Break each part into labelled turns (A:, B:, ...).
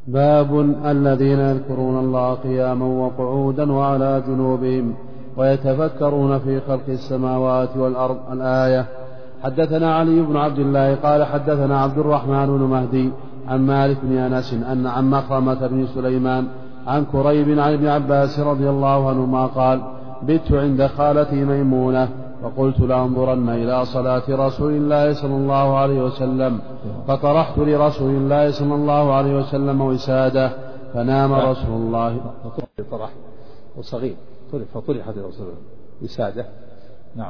A: باب الذين يذكرون الله قياما وقعودا وعلى جنوبهم ويتفكرون في خلق السماوات والأرض. الآية. حدثنا علي بن عبد الله قال حدثنا عبد الرحمن بن مهدي عن مالك بن أنس أن عن مخرمة بن سليمان عن كريب عن ابن عباس رضي الله عنهما قال بت عند خالتي ميمونة فقلت لأنظرن إلى صلاة رسول الله صلى الله عليه وسلم فطرحت لرسول الله صلى الله عليه وسلم وسادة فنام رسول الله.
B: طرح وصغير فطرحت رسول وسادة. نعم.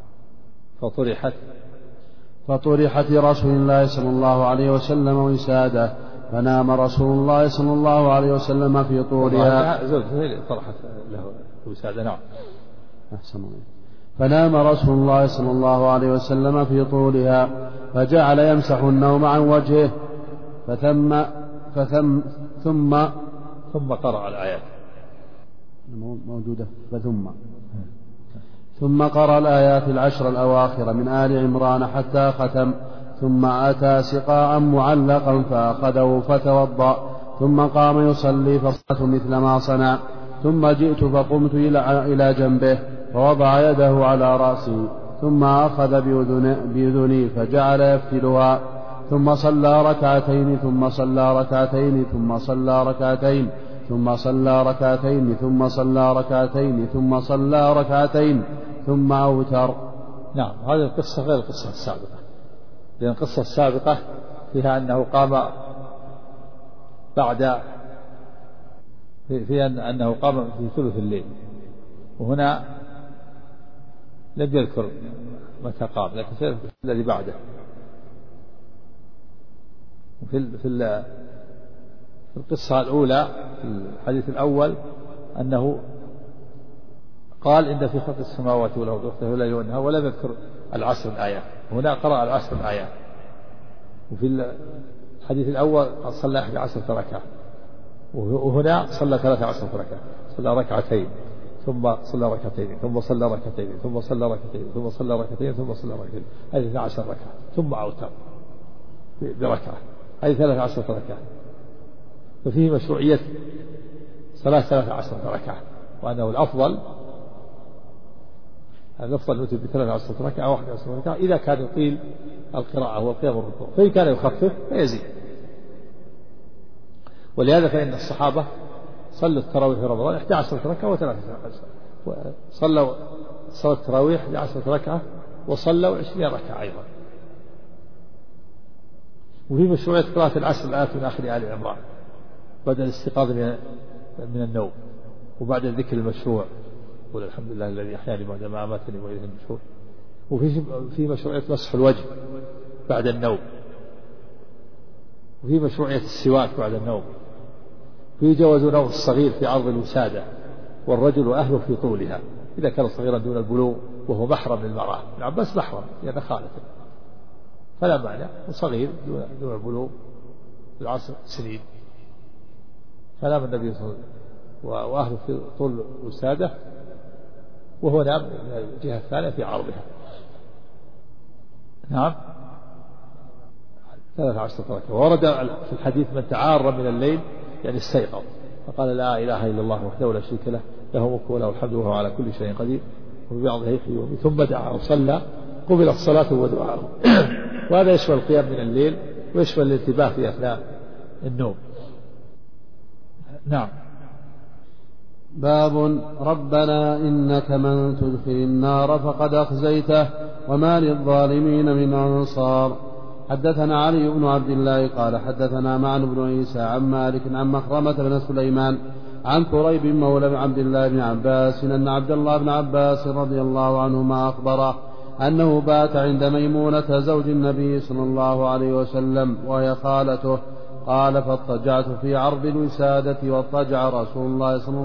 A: فطرحت رسول الله صلى الله عليه وسلم وسادة فنام رسول الله صلى الله عليه وسلم في طولها.
B: طرحت له وسادة. نعم.
A: فنام رسول الله صلى الله عليه وسلم في طولها فجعل يمسح النوم عن وجهه ثم
B: قرأ الآيات
A: موجودة ثم قرأ الآيات 10 الأواخر من آل عمران حتى ختم ثم أتى سقاء معلقا فأخذه فتوضأ ثم قام يصلي فصلت مثل ما صنع ثم جئت فقمت إلى جنبه فوضع يده على رأسي ثم أخذ بأذني فجعل يفتلها ثم صلى ركعتين ثم صلى ركعتين ثم صلى ركعتين ثم صلى ركعتين ثم صلى ركعتين ثم صلى ركعتين ثم أوتر.
B: نعم. هذه القصة غير القصة السابقة، لأن القصة السابقة فيها أنه قام بعد أنه قام في ثلث الليل، وهنا لم يذكر متى قام، لكن سيذكر الذي بعده. في القصة الأولى في الحديث الأول أنه قال إن في خلق السماوات والأرض واختلاف الليل والنهار ولم يذكر العشر الآيات، هنا قرأ العشر الآيات. وفي الحديث الأول صلى 11 ركعة، وهنا صلى 13 ركعة، صلى ركعتين ثم صلى ركعتين ثم صلى ركعتين ثم صلى ركعتين ثم صلى ركعتين ثم صلى ركعتين، هذه 12 ركعة، ثم أوتر بركعة، هذه 13 ركعة. ففيه مشروعية صلاة 13 ركعة، وأنه الأفضل نوتر ب13 ركعة أو 11 ركعة إذا كان يطيل القراءة والقيام والركوع، فإن كان يخفف فيزيد. ولهذا فإن الصحابة صلوا التراويح في رمضان 11 ركعة و13، صلوا صلاة التراويح 11 ركعة وصلوا 20 ركعة أيضا. وفي مشروعية قراءة العشر الآيات من آخر آل عمران بعد الاستيقاظ من النوم، وبعد الذكر المشروع قل الحمد لله الذي أحياني بعد ما أماتني وإليه النشور. وفي مشروعية مسح الوجه بعد النوم، وفي مشروعية السواك بعد النوم، في جواز نوم الصغير في عرض الوسادة والرجل وأهله في طولها إذا كان صغيرا دون البلوغ وهو محرم للمرأة. ابن عباس محرم لأن خالته، فلا معنى، وصغير دون البلوغ بالعشر سنين، فنام النبي صلى الله عليه وسلم وأهله في طول الوسادة وهو نام من الجهة الثانية في عرضها. نعم. 13 ركعة. ورد في الحديث من تعار من الليل يعني استيقظ فقال لا إله إلا الله وحده لا شريك له له الملك وله الحمد وهو على كل شيء قدير وببعضه يحيي ويميت ثم دعا وصلى قبلت صلاته ودعاءه. وهذا يشمل القيام من الليل ويشمل الانتباه في أثناء النوم. نعم.
A: باب ربنا إنك من تدخل النار فقد أخزيته وما للظالمين من أنصار. حدثنا علي بن عبد الله قال حدثنا معن بن عيسى عن مالك عن مخرمة بن سليمان عن كريب مولى عبد الله بن عباس أن عبد الله بن عباس رضي الله عنهما أخبره أنه بات عند ميمونة زوج النبي صلى الله عليه وسلم وهي خالته. قال فاضطجعت في عرض الوسادة واضطجع رسول الله صلى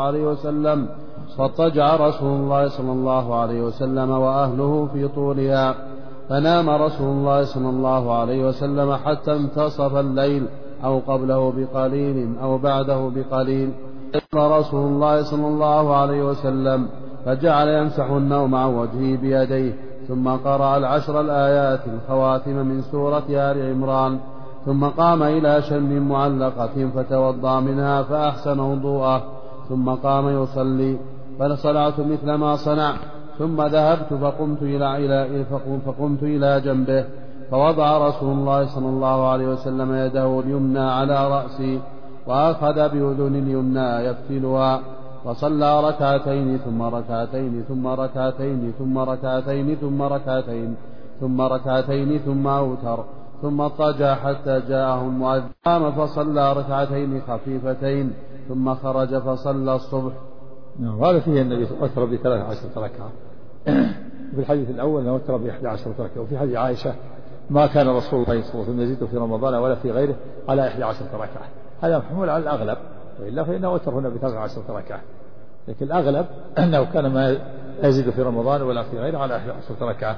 A: الله عليه وسلم وأهله في طولها فنام رسول الله صلى الله عليه وسلم حتى انتصف الليل أو قبله بقليل أو بعده بقليل. رسول الله صلى الله عليه وسلم فجعل يمسح النوم عن وجهه بيديه ثم قرأ 10 الآيات الخواتم من سورة آل عمران ثم قام إلى شن معلقة فتوضأ منها فأحسن وضوءه ثم قام يصلي فصنعت مثل ما صنع ثم ذهبت فقمت إلى جنبه فوضع رسول الله صلى الله عليه وسلم يده اليمنى على رأسي وأخذ بأذن اليمنى يفتلها وصلى ركعتين ثم ركعتين ثم ركعتين ثم ركعتين ثم ركعتين ثم ركعتين ثم أوتر ثم اضطجع حتى جاءه المؤذن قام فصلى ركعتين خفيفتين ثم خرج فصلى الصبح.
B: وهذا فيه النبي أوتر ب13 ركعة. في الحديث الأول أنه أوتر ب11 ركعة. وفي حديث عائشة ما كان رسول الله صلى الله عليه وسلم يزيد في رمضان ولا في غيره على 11 ركعة. هذا محمول على الأغلب، وإلا فإنه أوتر هنا ب13 ركعة، لكن الأغلب أنه كان ما يزيد في رمضان ولا في غيره على 11 ركعة.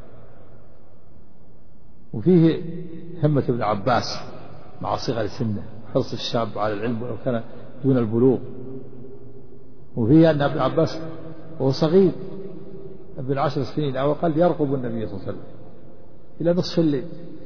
B: وفيه همة ابن عباس مع صغر سنه، حرص الشاب على العلم ولو كان دون البلوغ. وفيه أن ابن عباس وهو صغير ابن 10 سنين أو أقل يرقب النبي صلى الله عليه وسلم إلى نصف الليل.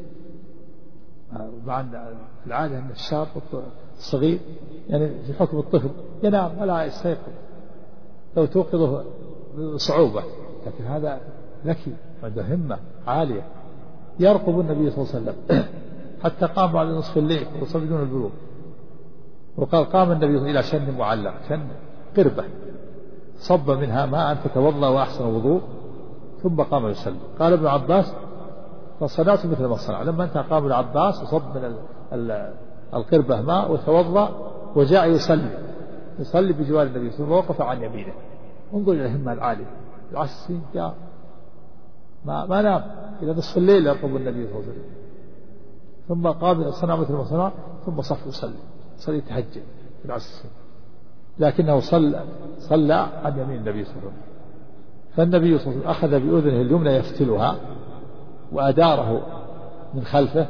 B: مع العادة أن الشاب الصغير يعني في حكم الطفل ينام ولا يستيقظ، لو توقظه بصعوبة، لكن هذا ذكي عنده همة عالية يرقب النبي صلى الله عليه وسلم حتى قام بعد نصف الليل وصل بدون البلوغ. وقال قام النبي إلى شن معلق، شن قربة صب منها ماء فتوضأ وأحسن وضوء ثم قام يصلي. قال ابن عباس فصنعت مثل ما صنع. لما انتهى قام ابن عباس وصب من القربة ماء وتوضأ وجاء يصلي بجوار النبي ثم وقف عن يمينه. انظر إلى الهمة العالية، 10 سنين جاء ما نام إلى نصف الليل يرقب النبي صلى الله عليه وسلم، ثم قام صنع مثل ما صنع ثم صف يصلي تهجد في 10 سنين، لكنه صلى عن يمين النبي صلى الله عليه وسلم. فالنبي صلى الله عليه وسلم أخذ بأذنه اليمنى يفتلها وأداره من خلفه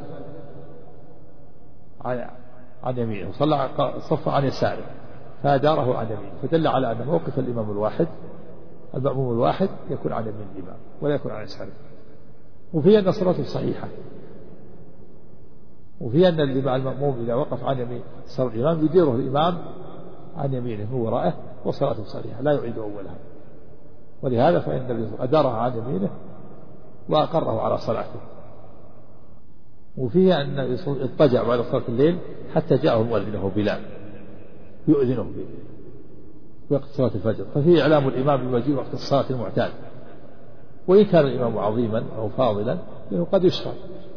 B: عن يمينه، وصلى صف عن يساره فأداره عن يمينه، فدل على أن موقف الإمام الواحد المأموم الواحد يكون عن يمين الإمام ولا يكون عن يساره. وفي أن صلاته صحيحة، وفي أن المأموم إذا وقف عن يمين صلاة الإمام يديره الإمام عن يمينه من ورائه وصلاته صحيحة لا يعيد أولها. ولهذا فإن النبي أدارها عن يمينه وأقره على صلاته. وفيه أن اضطجع بعد صلاة الليل حتى جاءه مؤذنه بلال يؤذنه وقت صلاة الفجر، ففيه إعلام الإمام بمجيء وقت الصلاة المعتاد. وإن كان الإمام عظيما أو فاضلا لأنه قد يشرع.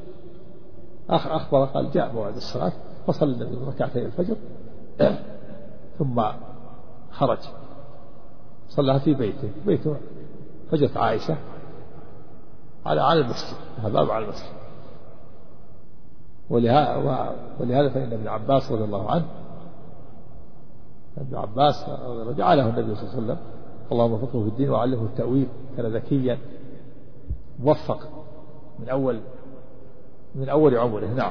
B: أخبر قال جاء موعد الصلاة فصلى النبي ركعتي الفجر ثم خرج صلىها في بيته فجت عائشة على المسجد، هذا على المسجد. ولهذا فإن ابن عباس رضي الله عنه جعله النبي صلى الله عليه وسلم اللهم وفقه في الدين وعلمه التأويل، كان ذكيا موفق من أول عمره. نعم.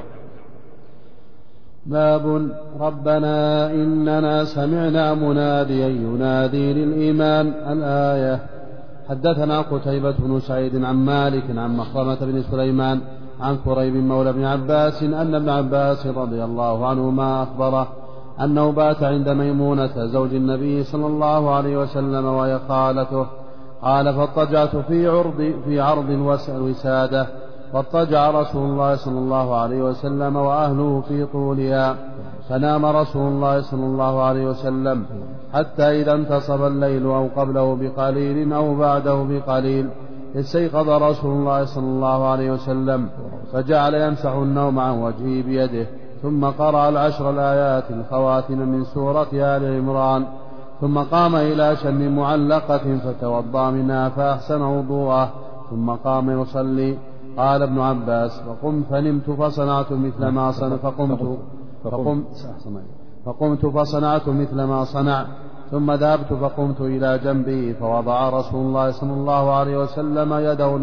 A: باب ربنا إننا سمعنا مناديا ينادي للإيمان الآية. حدثنا قتيبة بن سعيد عن مالك عن مخرمة بن سليمان عن كريب مولى بن عباس أن ابن عباس رضي الله عنهما أخبره أنه بات عند ميمونة زوج النبي صلى الله عليه وسلم وهي خالته. قال فاضطجعت في عرض الوسادة، فاضطجع رسول الله صلى الله عليه وسلم وأهله في طولها، فنام رسول الله صلى الله عليه وسلم حتى إذا انتصف الليل أو قبله بقليل أو بعده بقليل استيقظ رسول الله صلى الله عليه وسلم فجعل يمسح النوم عن وجهه بيده، ثم قرأ 10 الآيات الخواتم من سورة آل عمران، ثم قام إلى شن معلقة فتوضأ منها فأحسن وضوءه ثم قام يصلي. قال ابن عباس فقمت فنمت فصنعت مثل ما صنع فقمت فصنعت مثل ما صنع، ثم ذهبت فقمت إلى جنبه فوضع رسول الله صلى الله عليه وسلم يده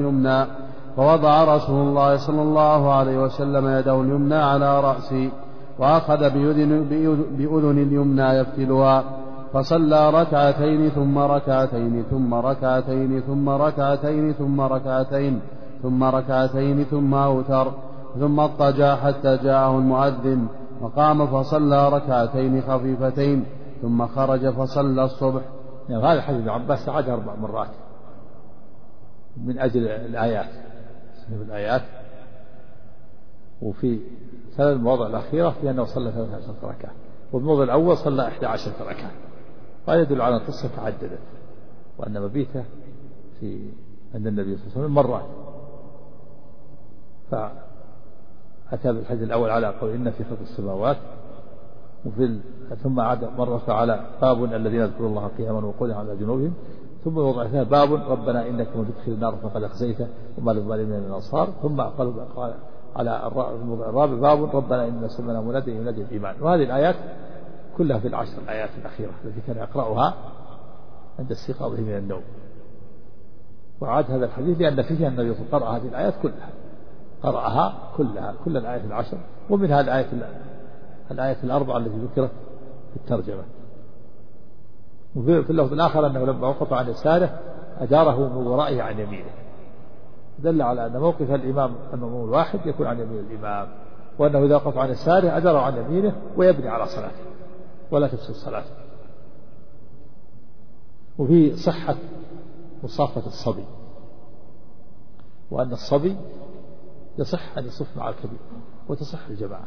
A: اليمنى على رأسي وأخذ بأذن اليمنى يفتلها، فصلى ركعتين ثم ركعتين ثم ركعتين ثم ركعتين ثم ركعتين ثم ركعتين ثم أوتر، ثم اضطجع حتى جاءه المؤذن وقام فصلى ركعتين خفيفتين ثم خرج فصلى الصبح.
B: يعني هذا حديث ابن عباس عاد 4 مرات من أجل الآيات وفي 3 المواضع الأخيرة في أنه صلى 13 ركعة والموضع الأول صلى 11 ركعة. وهذا يدل على القصة تعددت وأن مبيته عند النبي صلى الله عليه وسلم مرات. فأتى بالحديث الأول على قول إن في خلق السماوات ثم عاد مرة على باب الذين يذكرون الله قياما وقعودا على جنوبهم ثم وضع فيها باب ربنا إنك من تدخل النار فقد أخزيته وما للظالمين من أنصار. ثم قال على الموضع الرابع باب ربنا إننا سمعنا مناديا ينادي الإيمان. وهذه الآيات كلها في 10 الآيات الأخيرة التي كان يقرأها عند استيقاظه من النوم. وعاد هذا الحديث لأن فيه النبي صلى الله عليه وسلم قرأ هذه الآيات كلها كل الآيات 10 ومنها الآية 4 التي ذكرت في الترجمة. وفي اللفظ الآخر أنه لما وقف عن يساره أداره من ورائه عن يمينه دل على أن موقف الإمام المأموم الواحد يكون عن يمين الإمام وأنه إذا وقف عن يساره أداره عن يمينه ويبني على صلاته ولا تفسد صلاته. وفي صحة مصافة الصبي وأن الصبي يصح أن يصف مع الكبير وتصح الجماعة.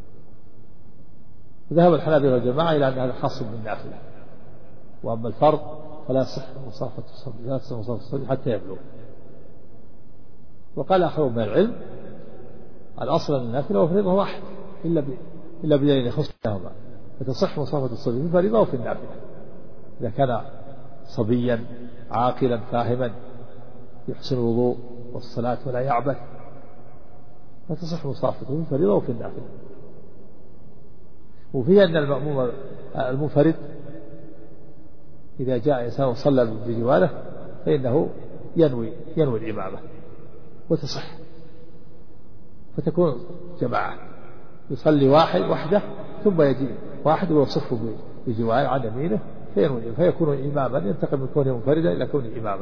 B: ذهب الحنابلة والجماعة إلى أن هذا خاص بالنافلة وأما الفرض فلا يصح مصافة الصبي حتى يبلغ. وقال آخرون من العلم الأصل أن النافلة والفريضة واحد إلا بدليل يخص بينهما فتصح مصافة الصبي في الفريضة وفي النافلة. إذا كان صبيا عاقلا فاهما يحسن الوضوء والصلاة ولا يعبث فتصح مصافته في الفريضة وفي النافلة. وفي أن المأموم المنفرد إذا جاء إنسان وصلى بجواره فإنه ينوي الإمامة وتصح فتكون جماعة يصلي وحده ثم يجي واحد ويصفه بجواره عن يمينه فيكون إماما ينتقل من كونه منفردا إلى كونه إماما.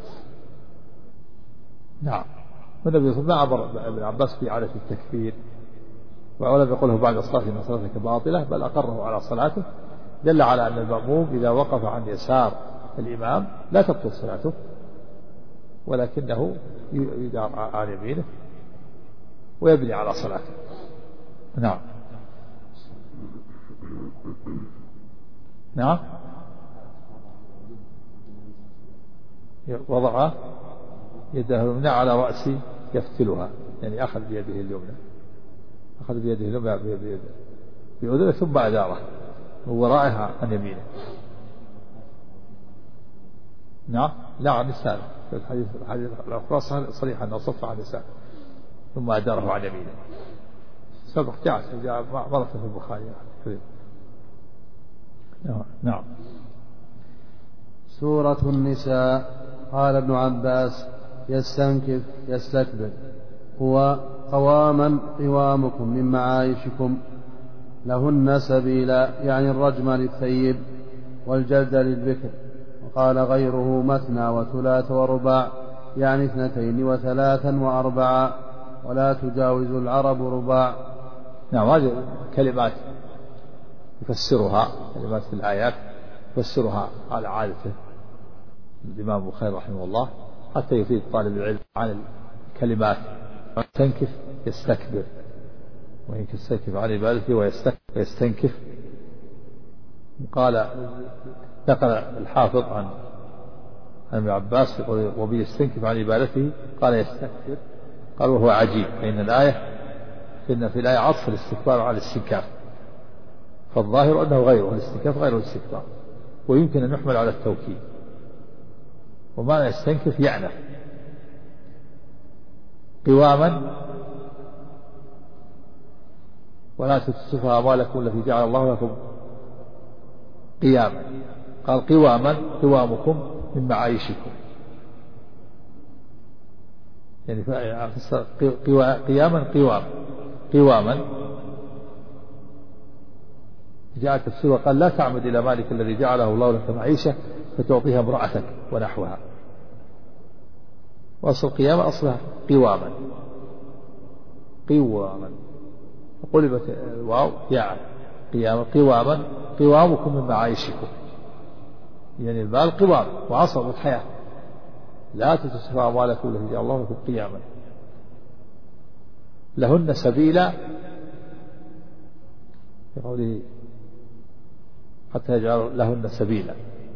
B: نعم. والنبي صلى الله عليه وسلم ما أمر ابن عباس بإعادة التكبير ولم يقله بعد الصلاة إن صلاتك باطلة بل أقره على صلاته دل على أن المأموم إذا وقف عن يسار الإمام لا تبطل صلاته ولكنه يدار عن يمينه ويبني على صلاته. نعم. نعم. وضع يده اليمنى على رأسه يفتلها يعني أخذ بيده اليمنى بأذنه ثم أداره وورائها عن يمينه. نعم. لا عن يساره في الحديث الأخرى صريحة أنه صف عن يساره ثم أداره عن يمينه سبق جاء مرة في البخاري. نعم.
A: سورة النساء. قال ابن عباس يستنكف يستكبر هو قوامكم من معايشكم لهن سبيلا يعني الرجم للثيب والجلد للبكر. وقال غيره مثنى وثلاث ورباع يعني 2 و3 و4 ولا تجاوز العرب رباع.
B: نعم. هذه كلمات يفسرها كلمات في الآيات يفسرها على عادته الإمام البخاري رحمه الله حتى يفيد طالب العلم عن الكلمات. يستنكف يستكبر وإن يستنكف عن عبادته ويستنكف. قال نقل الحافظ عن ابن عباس وبي يستنكف عن عبادته قال يستكبر قال وهو عجيب فإن في الآية عطف الاستكبار على الاستنكاف فالظاهر أنه غيره الاستنكاف غير الاستكبار ويمكن أن يحمل على التوكيد. ومعنى يستنكف يعنف قواما ولا تسفها أموالكم التي جعل الله لكم قياما. قال قوامكم من معايشكم يعني قواما جاء التفسير وقال لا تعمد إلى مالك الذي جعله الله لك معيشة فتعطيها امرأتك ونحوها. وأصل القيامة أصلها قواما قواما، فقلبت الواو ياء قياما قواما، قوامكم من معايشكم، يعني المال قوام وعصب الحياة، لا تتسفوا أموالكم التي جعل الله لكم قياما. لهن سبيلا في قوله حتى يجعل لهن سبيلا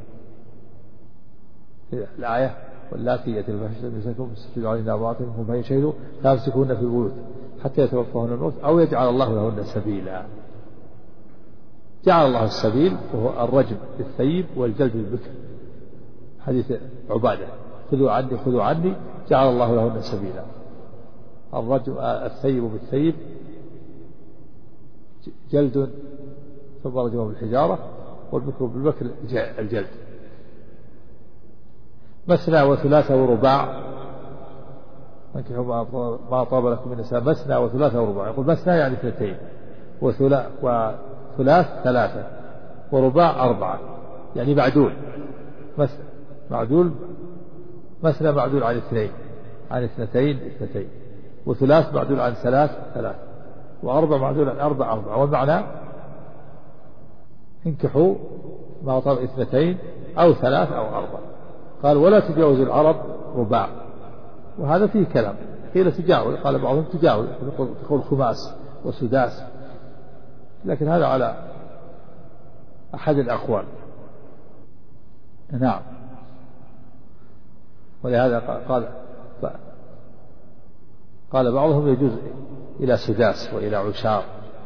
B: في الآية واللاتي يأتين الفاحشة من نسائكم فاستشهدوا عليهن أربعة فإن شهدوا فامسكوهن في البيوت حتى يتوفاهن الموت أو يجعل الله لهن سبيلا. جعل الله السبيل وهو الرجم بالثيب والجلد بالبكر، حديث عبادة خذوا عني خذوا عني، جعل الله لهن سبيلا. الرجم الثيب بالثيب جلد ثم رجم بالحجارة، والبكر بالبكر الجلد. مثنى وثلاثة ورباع، انكحوا ما طاب لكم من النساء مثنى وثلاثة ورباع. يقول مثنى يعني اثنتين، وثلاث ثلاثة، ورباع أربعة، يعني معدول. معدول مثنى معدول عن اثنين، عن اثنتين اثنتين، وثلاث معدول عن ثلاث ثلاث، وأربع معدول عن أربع أربع. والمعنى انكحوا ما طاب اثنتين أو ثلاث أو أربع. قال ولا تجاوز العرب رباع، وهذا فيه كلام، قيل تجاوز، قال بعضهم تجاوز تقول خماس وسداس، لكن هذا على أحد الأقوال. نعم. ولهذا قال بعضهم يجوز إلى سداس وإلى عشار.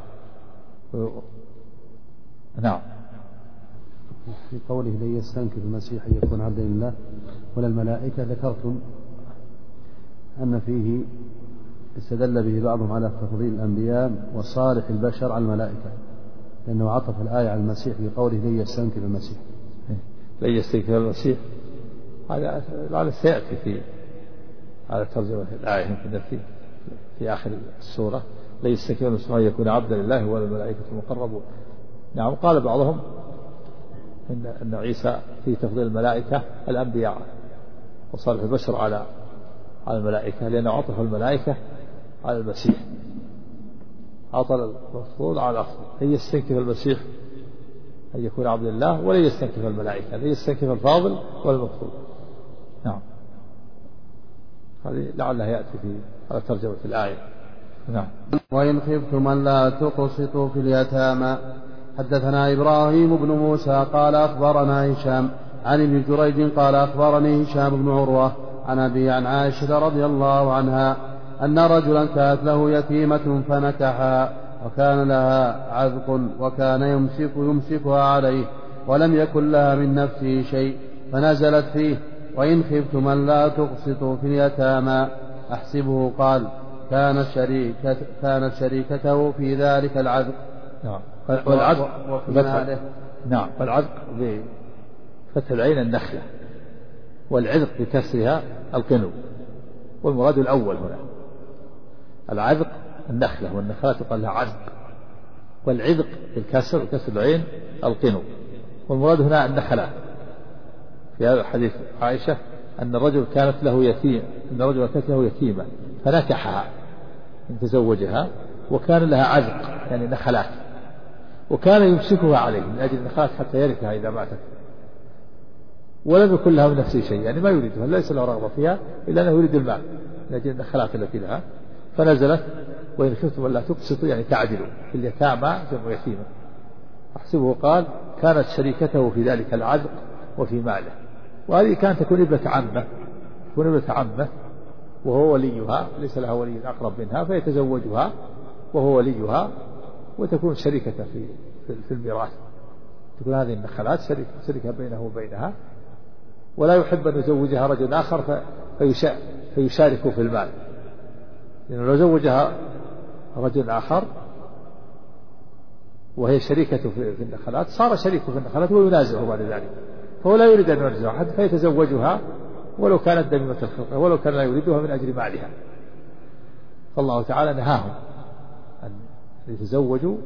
B: نعم.
A: في قوله لن يستنكف المسيح أن يكون عبدا لله ولا الملائكة، ذكرتم أن فيه استدل به بعضهم على تفضيل الأنبياء وصالح البشر على الملائكة، لأنه عطف الآية على المسيح في قوله لن يستنكف المسيح.
B: لن يستنكف المسيح هذا سيأتي في على ترجمة الآية في آخر السورة، لن يستنكف المسيح أن يكون عبدا لله ولا الملائكة المقربون. نعم. قال بعضهم إن عيسى في تفضيل الملائكة الأنبياء وصالح البشر على الملائكة، لأنه عطف الملائكة على المسيح، عطل المفضول على الأفضل. لن يستنكف المسيح أن يكون عبد الله ولا يستنكف الملائكة، لن يستنكف الفاضل والمفضول. نعم. هذه لعله يأتي في على ترجمة الآية. نعم.
A: وإن خفتم أن لا تقسطوا في اليتامى. حدثنا إبراهيم بن موسى قال أخبرنا هشام عن ابن جريج قال أخبرني هشام بن عروة عن أبي عن عائشة رضي الله عنها أن رجلا كانت له يتيمة فنكحها وكان لها عذق وكان يمسكها عليه ولم يكن لها من نفسه شيء، فنزلت فيه وإن خفتم أن لا تقسطوا في اليتامى. أحسبه قال كانت شريكته في ذلك العذق.
B: نعم. والعذق نعم. والعذق بفتح العين النخلة، والعذق بكسرها القنو، والمراد الأول هنا. العذق النخلة، والنخلة تقال لها عذق، والعذق بالكسر وكسر العين القنو، والمراد هنا النخلة. في هذا الحديث عائشة أن الرجل كانت له يتيمة فنكحها إن تزوجها، وكان لها عذق يعني نخلات، وكان يمسكها عليه من أجل النخلات حتى يرثها إذا ماتت، ولم يكن لها من نفسه شيء، يعني ما يريدها، ليس له رغبة فيها إلا أنه يريد المال من أجل النخلات التي لها. فنزلت وإن خفتم ألا تقسطوا يعني تعدلوا في اليتامى جمع يتيمة. أحسبه قال كانت شريكته في ذلك العذق وفي ماله، وهذه كانت تكون ابنة عمه وهو وليها، ليس لها ولي أقرب منها، فيتزوجها وهو وليها وتكون شريكة في الميراث. تكون هذه النخلات شركة بينه وبينها، ولا يحب أن يزوجها رجل آخر فيشارك في المال، لأنه لو زوجها رجل آخر وهي شريكة في النخلات صار شريكه في النخلات وينازعه بعد ذلك، فهو لا يريد أن ينازع أحد فيتزوجها ولو كانت دميمة الخلقة، ولو كان لا يريدها من أجل مالها. فالله تعالى نهاهم أن يتزوجوا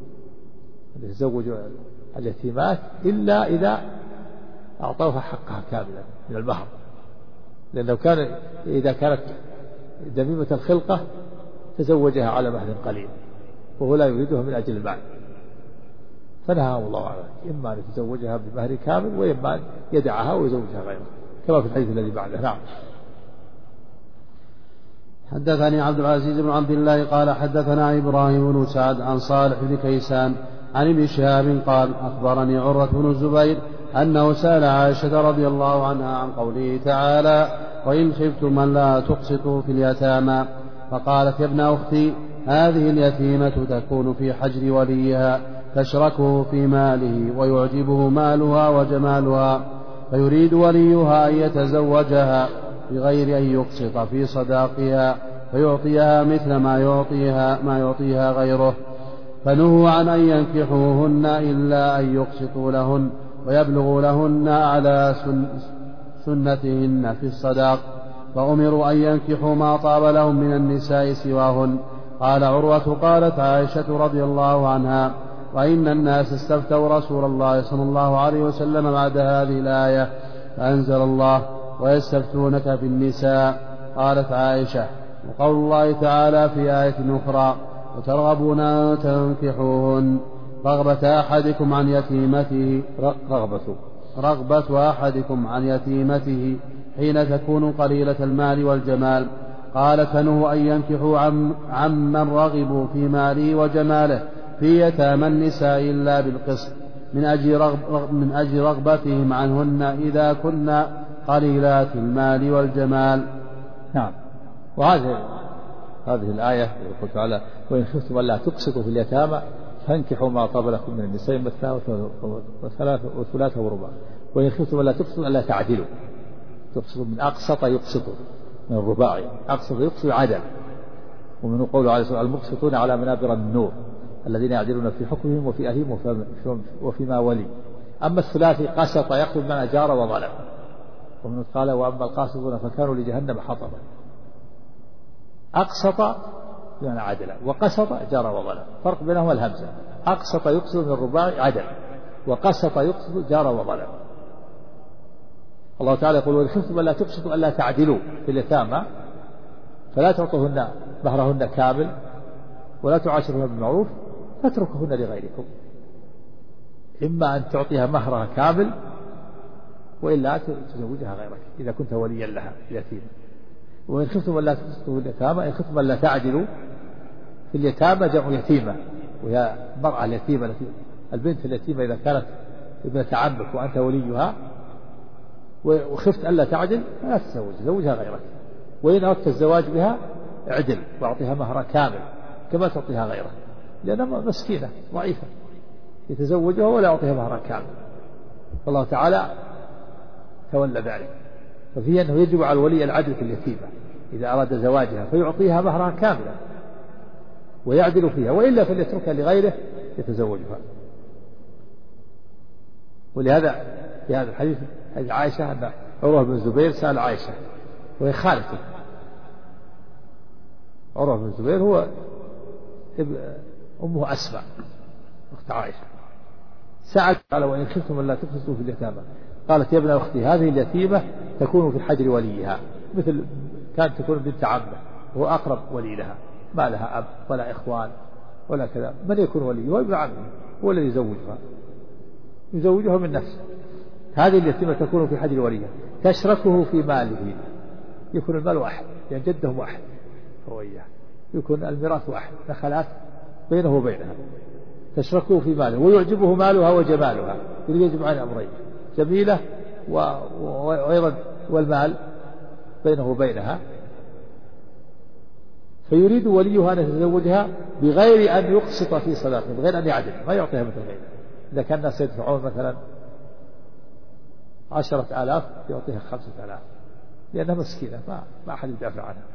B: اليتيمات إلا إذا أعطوها حقها كاملا من المهر، لأنه إذا كانت دميمة الخلقة تزوجها على مهر قليل وهو لا يريدها من أجل المال، فنهاه الله عنه، إما أن يتزوجها بمهر كامل وإما أن يدعها ويزوجها غيره، كما في الحديث الذي بعده. نعم.
A: حدثني عبد العزيز بن عبد الله قال حدثنا إبراهيم بن سعد عن صالح بن كيسان عن ابن شهاب قال أخبرني عروة بن الزبير أنه سأل عائشة رضي الله عنها عن قوله تعالى وإن خفتم أن لا تقسطوا في اليتامى، فقالت يا ابن أختي هذه اليتيمة تكون في حجر وليها تشركه في ماله ويعجبه مالها وجمالها، فيريد وليها أن يتزوجها بغير أن يقسط في صداقها فيعطيها مثل ما يعطيها غيره، فنهوا عن أن ينكحوهن إلا أن يقسطوا لهن ويبلغوا لهن على سنتهن في الصداق، فأمروا أن ينكحوا ما طاب لهم من النساء سواهن. قال عروة قالت عائشة رضي الله عنها وإن الناس استفتوا رسول الله صلى الله عليه وسلم بعد هذه الآية فأنزل الله ويستفتونك في النساء. قالت عائشة وقول الله تعالى في آية أخرى وترغبون أن تنكحوهن رغبة أحدكم عن يتيمته حين تكون قليلة المال والجمال. قالت فنهوا أن ينكحوا عمن رغبوا في ماله وجماله في يتامى النساء إلا بالقسط من أجل رغبتهم عنهن إذا كن قليلات المال والجمال.
B: نعم. وهذه الآية يقول تعالى وإن خفتم ألا تقسطوا في اليتامى فانكحوا ما طاب لكم من النساء مثنى وثلاث ورباع، وإن خفتم ألا تقسطوا ألا تعدلوا، تقسطوا من أقسط يقسطوا من الرباعي، أقسط يقسط عدل، ومن قوله عليه الصلاة والسلام المقسطون على منابر من نور الذين يعدلون في حكمهم وفي أهلهم وفيما ولي. أما الثلاثي قسط يقصد من أجار وظلم، ومن قال وأما القاسطون فكانوا لجهنم حطبا. أقسط بمعنى عدل وقسط جار وظلم، فرق بينهما الهمزة. أقسط يقصد من الرباعي عدل، وقسط يقصد جار وظلم. الله تعالى يقول وإن خفتم ألا تقسطوا ألا تعدلوا في اليتامى فلا تعطوهن مهرهن كامل ولا تعاشرهن بالمعروف فاتركوهن لغيركم، إما أن تعطيها مهرها كامل وإلا تزوجها غيرك إذا كنت وليا لها يتيمة. وإن خفتم ألا تقسطوا في اليتامى إن خفتم ألا تعدلوا في اليتامى جمع يتيمة، وهي المرأة اليتيمة البنت اليتيمة إذا كانت ابنة عمك وأنت وليها وخفت ألا تعدل فلا تتزوج، زوجها غيرك. وإن أردت الزواج بها اعدل واعطيها مهرها كامل كما تعطيها غيرها، لأنها مسكينة ضعيفة يتزوجها ولا يعطيها مهرها كامل. فالله تعالى تولى ذلك، ففيه أنه يجب على الولي العدل في اليتيمة إذا أراد زواجها فيعطيها مهرها كاملا ويعدل فيها، وإلا فليتركها لغيره يتزوجها. ولهذا في هذا الحديث حديث عائشة أن عروة بن الزبير سأل عائشة وهي خالته. عروة بن الزبير هو أمه أسماء أخت عائشة، سألت قال وإن خفتم ألا تقسطوا في اليتامى قالت يا ابن أختي هذه اليتيمة تكون في الحجر وليها، مثل كانت تكون بنت عمه وهو أقرب ولي لها، ما لها أب ولا إخوان ولا كذا، من يكون ولي هو ابن عمه، هو الذي يزوجها من نفسه. هذه اليتيمة تكون في حجر وليها تشركه في ماله، يكون المال واحد لأن يعني جدهم واحد هو إياه، يكون الميراث واحد، دخلات بينه وبينها، تشركه في ماله ويعجبه مالها وجمالها، يجب عن أمرين جميلة وأيضا والمال بينه وبينها، فيريد وليها أن يتزوجها بغير أن يقسط في صداقه، بغير أن يعدل، ما يعطيها مثل غيره. إذا كان الناس يدفعون مثلا 10,000 يعطيها 5,000 لأنها مسكينة ما أحد يدافع عنها.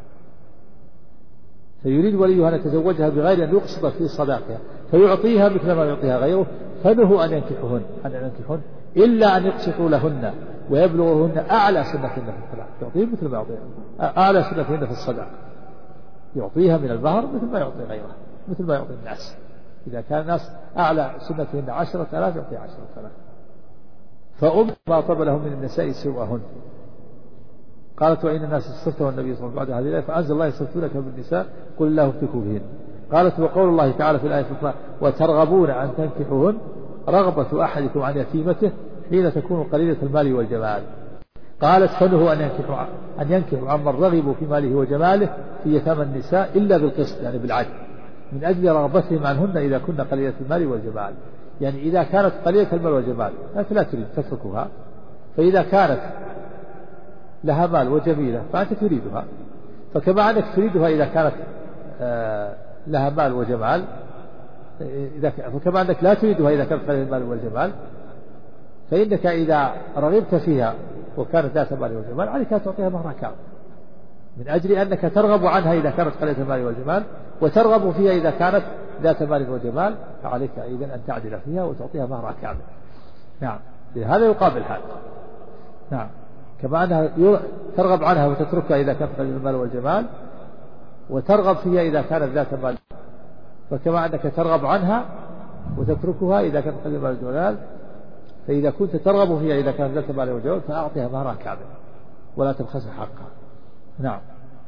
B: فيريد وليها أن يتزوجها بغير أن يقسط في صداقها فيعطيها مثل ما يعطيها غيره، فنهوا أن ينكحهن إلا أن يقسطوا لهن ويبلغهن أعلى سنتهن في الطلاق، يعطيها مثل ما يعطيها أعلى سنتهن في الصداق، يعطيها من المهر مثل ما يعطي غيره، مثل ما يعطي الناس. إذا كان الناس أعلى سنتهن 10,000 يعطي 10,000. فأم ما طاب لهم من النساء سواهن، قالت وإن الناس استفتوا النبي صلى الله عليه وسلم بعد هذه الآية فأنزل الله يستفتونك بالنساء قل الله يفتيكم بهن. قالت وقول الله تعالى في الآية الأخرى وترغبون أن تنكحوهن رغبة أحدكم عن يتيمته حين تكون قليلة المال والجمال. قالت فنهوا أن ينكحوا عمن رغبوا في ماله وجماله في يتامى النساء إلا بالقسط يعني بالعدل من أجل رغبتهم عنهن إذا كن قليلة المال والجمال. يعني إذا كانت قليلة المال والجمال فلا تريد تتركها، فإذا كانت لها مال وجميلة فأنت تريدها، فكما أنك تريدها إذا كانت لها مال وجمال فكما أنك لا تريدها إذا كانت قليلة المال والجمال، فإنك إذا رغبت فيها وكانت ذات مال وجمال عليك أن تعطيها مهرها كامل من أجل أنك ترغب عنها إذا كانت قليلة المال والجمال وترغب فيها إذا كانت ذات مال وجمال، فعليك أيضا أن تعدل فيها وتعطيها مهرها كامل. نعم هذا يقابل هذا. نعم كما أنها ترغب عنها وتتركها إذا كانت قليلة المال والجمال وترغب فيها إذا كانت ذات مال، فكما أنك ترغب عنها وتتركها إذا كانت قليلة المال والجمال، فإذا كنت ترغب فيها إذا كانت ذات مال وجمال فأعطيها مهرها كامل ولا تبخسها حقها. نعم.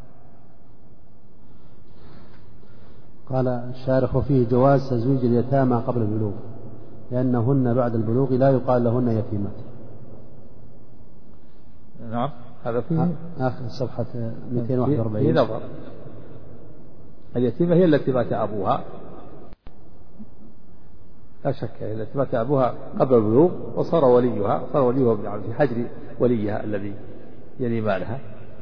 A: قال الشارح فيه جواز تزويج اليتامى قبل البلوغ لأنهن بعد البلوغ لا يقال لهن يتيمات.
B: نعم هذا فيه
A: آخر صفحة 241
B: في نظر. اليتيمة هي التي مات أبوها لا شك، هي التي مات أبوها قبل البلوغ وصار وليها في حجر وليها الذي يلي مالها.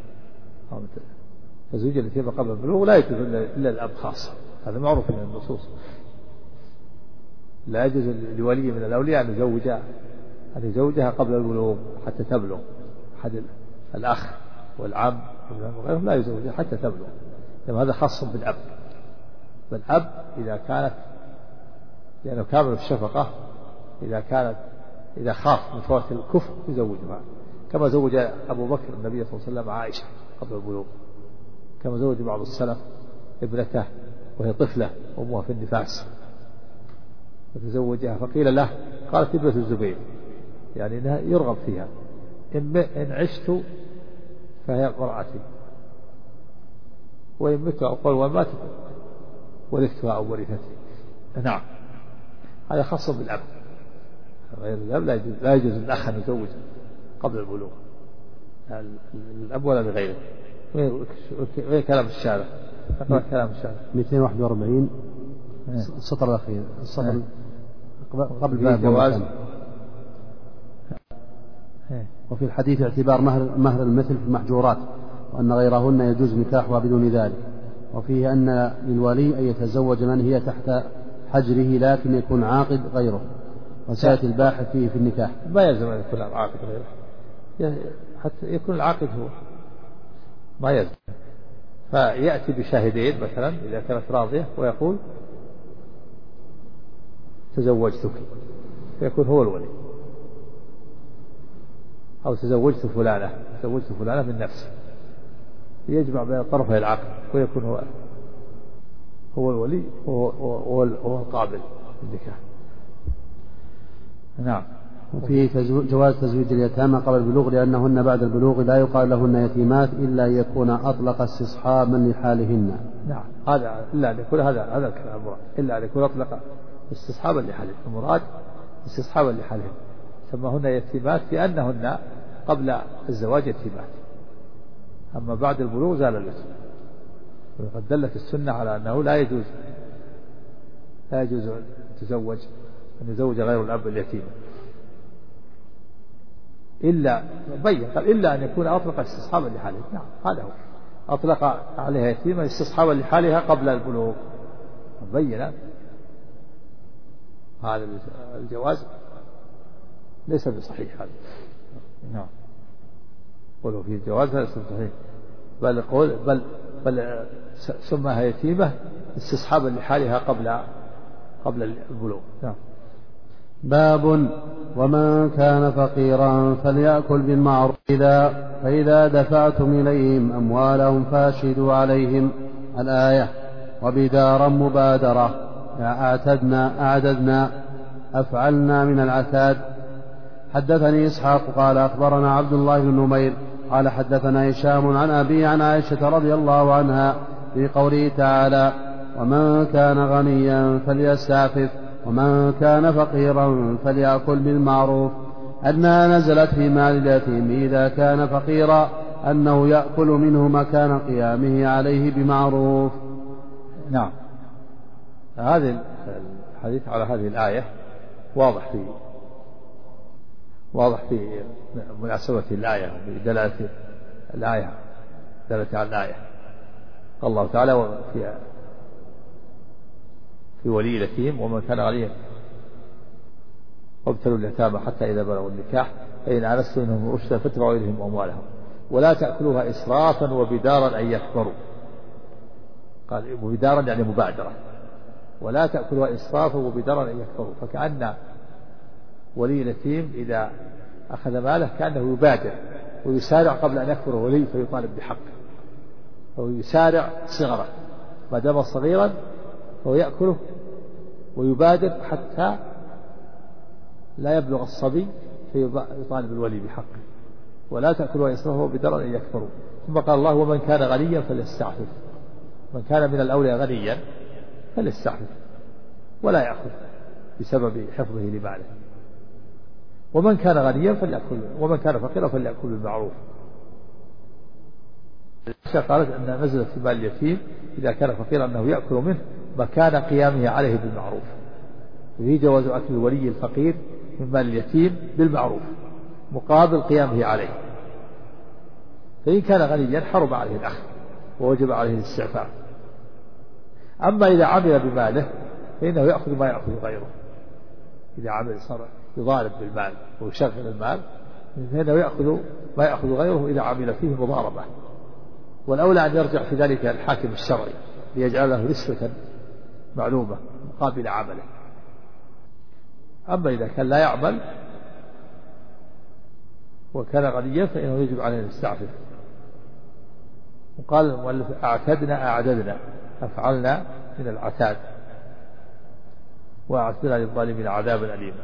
B: تزويج اليتيمة قبل البلوغ لا يجوز إلا الأب خاصة، هذا معروف من النصوص. لا يجوز لولي من الأولياء أن يزوجها قبل البلوغ حتى تبلغ. أحد الأخ والعم وغيرهم لا يزوجها حتى تبلغ، لأن هذا خاص بالأب. بالأب إذا كانت لأنه كامل الشفقة إذا خاف من فوات الكفر يزوجها، كما زوج أبو بكر النبي صلى الله عليه وسلم عائشة قبل البلوغ، كما زوج بعض السلف ابنته وهي طفلة وأمها في النفاس فتزوجها، فقيل له قالت ابنة الزبير يعني إنها يرغب فيها، إن عشت فهي مرأتي وإن مت أو قال ومات ورثتها أو ورثتي. نعم هذا خاص بالأب، غير الأب لا يجوز الأخ أن يزوج قبل البلوغ، الأب ولا بغيره. وين كلام الشارع؟ اقرأ كلام الشارع
A: 241 السطر الأخير، السطر قبل
B: جواز.
A: وفي الحديث اعتبار مهر المثل في المحجورات، وأن غيرهن يجوز نكاحها بدون ذلك. وفيه أن للولي أن يتزوج من هي تحت حجره لكن يكون عاقد غيره، وسيأتي الباحث فيه في النكاح.
B: ما يلزم أن يكون عاقد غيره، حتى يكون العاقد هو ما يلزم، فيأتي بشاهدين مثلا إذا كانت راضية ويقول تزوجتك، فيكون هو الولي، أو تزوجت فلانة من نفسه، يجمع بين طرفي العقد ويكون هو الولي وهو القابل للنكاح. نعم.
A: وفيه جواز تزويج اليتامى قبل البلوغ لأنهن بعد البلوغ لا يقال لهن يتيمات إلا أن يكون أطلق استصحابا لحالهن.
B: نعم هذا إلا أن يكون هذا الكلام المراد، إلا أن يكون أطلق استصحابا لحالهن، المراد استصحابا لحالهن، سماهن يتيمات لأنهن قبل الزواج يتيمات، أما بعد البلوغ زال اليتيم. وقد دلت السنة على أنه لا يجوز أن يزوج غير الأب اليتيم، إلا أن يكون أطلق استصحابا لحالها. نعم هذا هو، أطلق عليها يتيمة استصحابا لحالها قبل البلوغ، بين هذا الجواز ليس بصحيح هذا. نعم ولو فيه الجواز ليس بصحيح، بل سماها يتيمة استصحابا لحالها قبل البلوغ. نعم.
A: باب ومن كان فقيرا فليأكل بالمعروف فإذا دفعتم إليهم أموالهم فاشهدوا عليهم الآية. وبدارا مبادرة أعددنا أفعلنا من العتاد. حدثني إسحاق قال أخبرنا عبد الله بن نمير قال حدثنا هشام عن أبي عن عائشة رضي الله عنها في قوله تعالى ومن كان غنيا فليستعفف ومن كان فقيرا فليأكل بالمعروف أنها نزلت في مال اليتيم إذا كان فقيرا أنه يأكل منه مكان قيامه عليه بمعروف.
B: نعم. هذا الحديث على هذه الآية واضح في مناسبة الآية بدلالة الآية دلالة على الآية. قال الله تعالى في ولي اليتيم ومن كان غنيا وابتلوا اليتامى حتى إذا بلغوا النكاح فإن آنستم منهم رشدا فادفعوا إليهم أموالهم ولا تأكلوها إسرافا وبدارا أن يكبروا. قال وبدارا يعني مبادرة، ولا تأكلوها إسرافا وبدارا أن يكبروا، فكأن ولي اليتيم إذا أخذ ماله كأنه يبادر ويسارع قبل أن يكبر ولي فيطالب بحقه، أو يسارع صغره ما دام صغيرا فهو يأكله ويبادر حتى لا يبلغ الصبي فيطالب الولي بحقه. ولا تأكلوا إسرافا وبدارا أن يكبروا. ثم قال الله ومن كان غنيا فليستعفف، من كان من الأولياء غنيا فليستعفف ولا يأخذ بسبب حفظه لماله، ومن كان غنيا فليأكل، ومن كان فقيرا فليأكل بالمعروف. قالت أن نزلت في مال اليتيم إذا كان فقيرا أنه يأكل منه مكان قيامه عليه بالمعروف، وفيه جواز أكل الولي الفقير من مال اليتيم بالمعروف مقابل قيامه عليه. فإن كان غنيا حرم عليه الأخذ ووجب عليه الاستعفاف. أما إذا عمل بماله فإنه يأخذ ما يأخذ غيره. إذا عمل صار يضارب بالمال ويشغل المال فإنه يأخذ ما يأخذ غيره إذا عمل فيه مضاربة. والأولى أن يرجع في ذلك الحاكم الشرعي ليجعل له نسبة معلومة مقابل عمله. أما إذا كان لا يعمل وكان غنيا فإنه يجب عليه الاستعفاف. وقال المؤلف أعددنا أفعلنا من العتاد، وأعتدنا للظالمين عذابا أليما.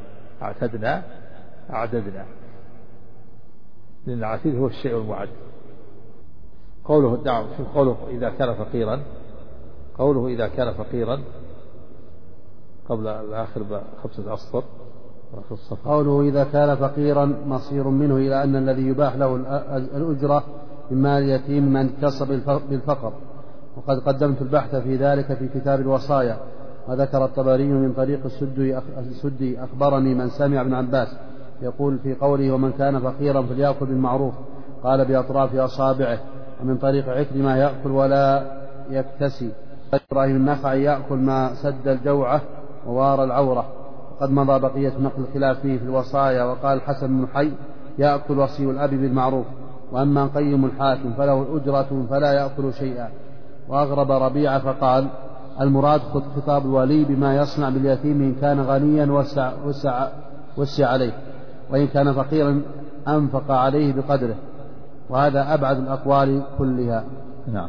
B: أعددنا لأن العتيد هو الشيء المعد. قوله نعم في قوله إذا كان فقيرا، قوله إذا كان فقيرا قبل الآخر بخمسة أسطر.
A: قوله إذا كان فقيرا مصير منه إلى أن الذي يباح له الأجرة من مال اليتيم من اتصل بالفقر، وقد قدمت البحث في ذلك في كتاب الوصايا. وذكر الطبري من طريق السدي أخبرني من سمع ابن عباس يقول في قوله ومن كان فقيرا فليأكل بالمعروف قال بأطراف أصابعه. ومن طريق عكرمة يأكل ولا يكتسي. إبراهيم النخعي يأكل ما سد الجوعة ووار العورة. وقد مضى بقية نقل الخلاف فيه في الوصايا. وقال الحسن بن حي يأكل وصي الأب بالمعروف، وأما قيم الحاكم فله أجرة فلا يأكل شيئا. وأغرب ربيعة فقال المراد خطاب الولي بما يصنع باليتيم إن كان غنيا وسع عليه، وإن كان فقيرا أنفق عليه بقدره، وهذا أبعد الأقوال كلها.
B: نعم.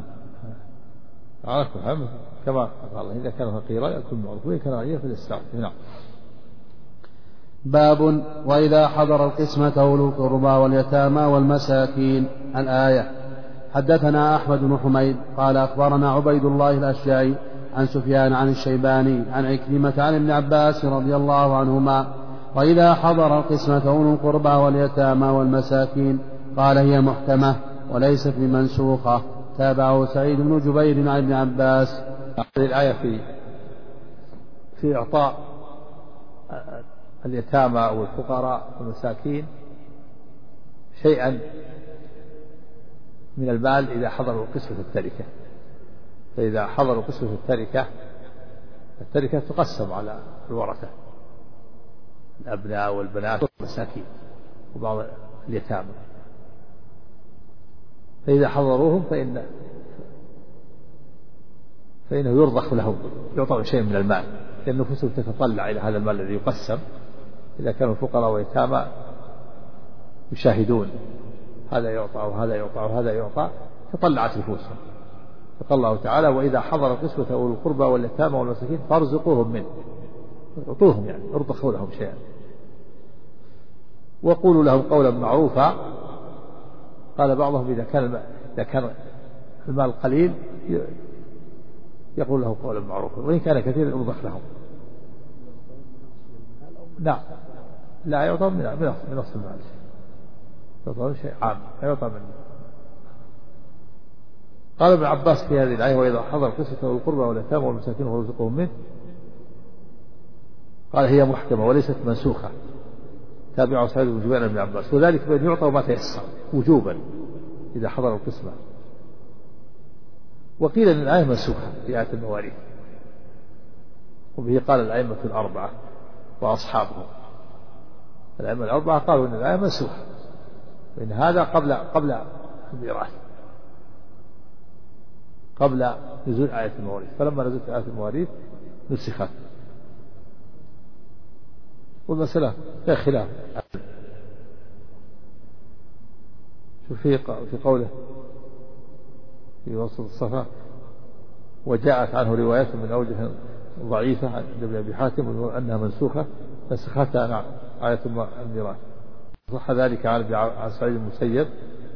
B: كما قال إذا كان فقيرا يأكل بالمعروف وإن كان غنيا فليستعفف. نعم.
A: باب وإذا حضر القسمة أولو القربى واليتامى والمساكين. الآية. حدثنا أحمد بن حميد قال أخبرنا عبيد الله الأشجعي عن سفيان عن الشيباني عن عكرمة عن ابن عباس رضي الله عنهما وإذا حضر القسمة أولو القربى واليتامى والمساكين قال هي محكمة وليست بمنسوخة. تابعه سعيد بن جبير عن ابن عباس.
B: هذه الآية في إعطاء اليتامى والفقراء والمساكين شيئا من المال إذا حضروا قسمة التركة. فإذا حضروا قسمة التركة تقسم على الورثة الأبناء والبنات والمساكين وبعض اليتامى. فإذا حضروهم فإنه يرضخ لهم يعطون شيء من المال، لأن نفسهم تتطلع إلى هذا المال الذي يقسم. إذا كانوا فقراء ويتامى يشاهدون هذا يعطى وهذا يعطى وهذا يعطى تطلعت نفوسهم. فقال الله تعالى وإذا حضر قسمة أولي القربى واليتامى والمساكين فارزقوهم منه، اعطوهم يعني ارضخوا لهم شيئا، وقولوا لهم قولا معروفا قال بعضهم إذا كان المال قليل يقول له قولا معروفا، وإن كان كثيرا يوضح لهم. نعم، لا يعطى من أصل المال، يعطى شيء عام، لا يعطى منه. قال ابن عباس في هذه الآية: وإذا حضر قصة القربى واليتامى والمساكين وارزقهم منه، قال هي محكمة وليست منسوخة. تابعه سعيد بن جبير بن عباس، وذلك بأن يعطى ما تيسر وجوبا إذا حضر القسمة. وقيل أن الآية منسوخة في آية المواريث، وبه قال الأئمة الأربعة وأصحابهم. الأئمة الأربعة قالوا أن الآية منسوخة، وإن هذا قبل الميراث، قبل نزول آية المواريث، فلما نزلت آية المواريث نسخت. والمسألة فيها خلاف. شوف في قوله في وسط الصفا: وجاءت عنه روايات من أوجه ضعيفة عند ابن أبي حاتم أنها منسوخة نسختها آية الميراث. صح ذلك عن سعيد المسيب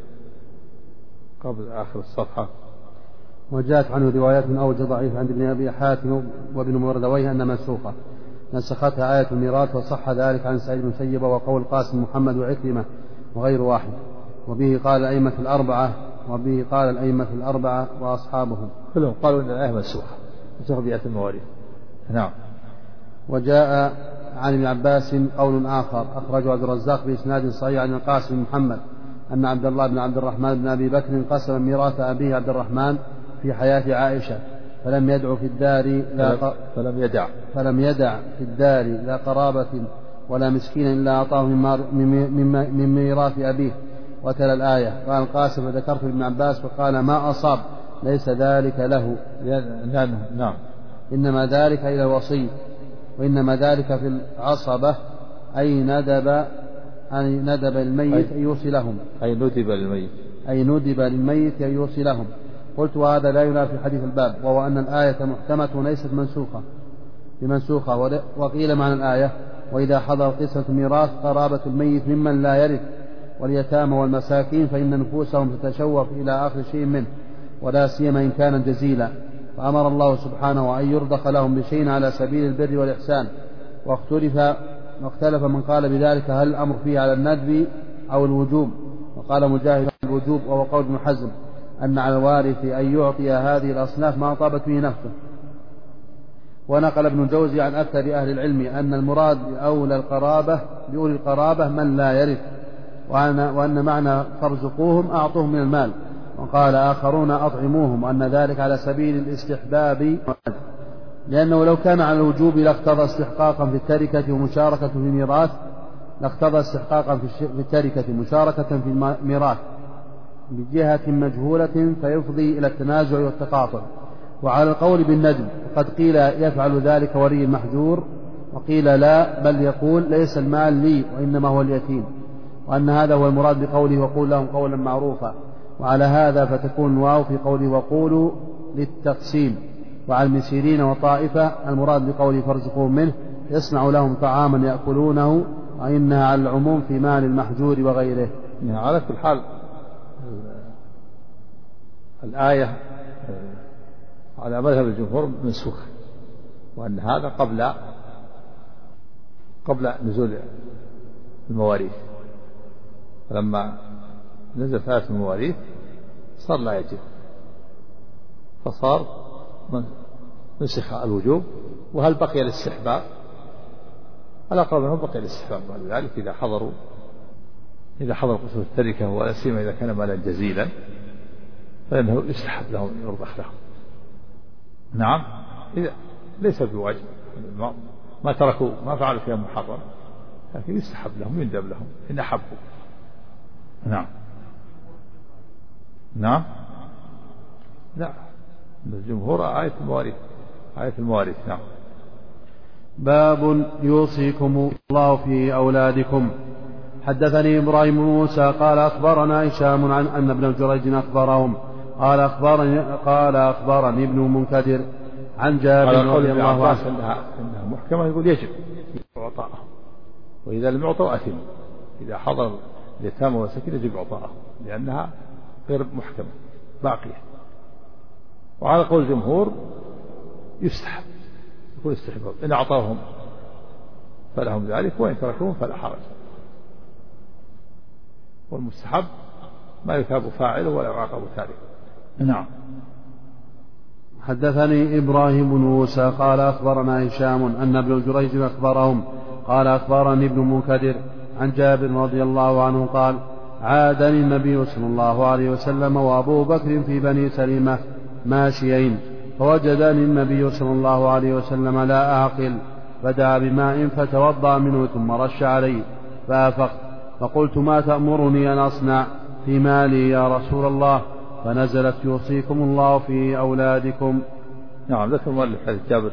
B: قبل آخر الصفحة.
A: وجاءت عنه روايات من أوجه ضعيفة عند ابن أبي حاتم وابن مردويه أنها منسوخة نسختها آية الميراث. وصح ذلك عن سعيد المسيب وقول القاسم محمد وعكرمة وغير واحد. وبه قال الأئمة الأربعة وأصحابهم
B: كلهم قالوا أن الآية منسوخة بآية المواريث. نعم.
A: وجاء عن ابن عباس قول آخر أخرجه عبد الرزاق بإسناد صحيح عن القاسم محمد أن عبد الله بن عبد الرحمن بن أبي بكر قسم ميراث أبيه عبد الرحمن في حياة عائشة فلم يدع في الدار لا قرابة ولا مسكين إلا أعطاه من ميراث أبيه. وتلا الآية. قال القاسم: فذكرت ابن عباس فقال: ما أصاب ليس ذلك له.
B: نعم.
A: إنما ذلك إلى الوصي، وإنما ذلك في العصبة أي ندب الميت أن يوصي لهم، أي ندب للميت أن يوصي لهم. قلت: وهذا لا ينافي حديث الباب، وهو أن الآية محكمة ليست بمنسوخة. وقيل معنى الآية: وإذا حضر قصة الميراث قرابة الميت ممن لا يرث واليتامى والمساكين فإن نفوسهم تتشوق إلى آخر شيء منه، ولا سيما إن كان جزيلا. فأمر الله سبحانه أن يرضخ لهم بشيء على سبيل البر والإحسان. واختلف من قال بذلك هل الأمر فيه على الندب أو الوجوب. وقال مجاهد الوجوب، وهو قول ابن حزم أن على الوارث أن يعطي هذه الأصناف ما طابت به نفسه. ونقل ابن الجوزي عن أكثر أهل العلم أن المراد بأولي القرابة من لا يرث، وأن معنى فارزقوهم أعطوهم من المال. وقال آخرون أطعموهم، وأن ذلك على سبيل الاستحباب، لأنه لو كان على الوجوب لاقتضى استحقاقا في التركة ومشاركة في الميراث، في الميراث بجهة مجهولة فيفضي إلى التنازع والتقاطع. وعلى القول بالندب قد قيل يفعل ذلك ولي المحجور، وقيل لا، بل يقول ليس المال لي وإنما هو اليتيم، وأن هذا هو المراد بقوله وقول لهم قولا معروفا. وعلى هذا فتكون الواو في قوله وقولوا للتقسيم. وعلى المسيرين وطائفة المراد بقوله فارزقوهم منه يصنع لهم طعاما يأكلونه، وإنها على العموم في مال المحجور وغيره.
B: على كل حال الآية على مذهب الجمهور منسوخة، وأن هذا قبل نزول المواريث. لما نزلت آية المواريث صار لا يجب، فصار نسخ الوجوب. وهل بقي الاستحباب؟ على قول منهم بقي الاستحباب، ولذلك إذا حضروا قسمة التركة ولا سيما إذا كان مالا جزيلا فإنه يستحب لهم يرضخ لهم. نعم، إذا ليس بواجب، ما تركوا ما فعلوا فيها محرم، لكن يستحب لهم يندب لهم إن أحبوا. نعم لا، الجمهور آية المواريث. نعم.
A: باب يوصيكم الله في أولادكم. حدثني إبراهيم بن موسى قال أخبرنا هشام عن أن ابن جريج أخبرهم قال أخبرني ابن منكدر عن جابر رضي الله عنه
B: أنها محكمة، يقول يجب إعطاءه، وإذا لم يعطوا أثم. إذا حضر اليتامى والمساكين يجب إعطاءهم لأنها غير محكمة باقية. وعلى قول الجمهور يستحب، يكون استحباب، إن أعطاهم فلهم ذلك وإن تركوهم فلا حرج. والمستحب ما يثاب فاعله ولا يعاقب تاركه. نعم.
A: حدثني إبراهيم بن موسى قال أخبرنا هشام أن ابن جريج أخبرهم قال أخبرني ابن منكدر عن جابر رضي الله عنه قال عادني النبي صلى الله عليه وسلم وأبو بكر في بني سلمة ماشيين، فوجدني النبي صلى الله عليه وسلم لا أعقل، فدعا بماء فتوضأ منه ثم رش علي فأفقت، فقلت ما تأمرني أن أصنع في مالي يا رسول الله؟ فنزلت يوصيكم الله في أولادكم.
B: نعم. ذكر المؤلف حديث جابر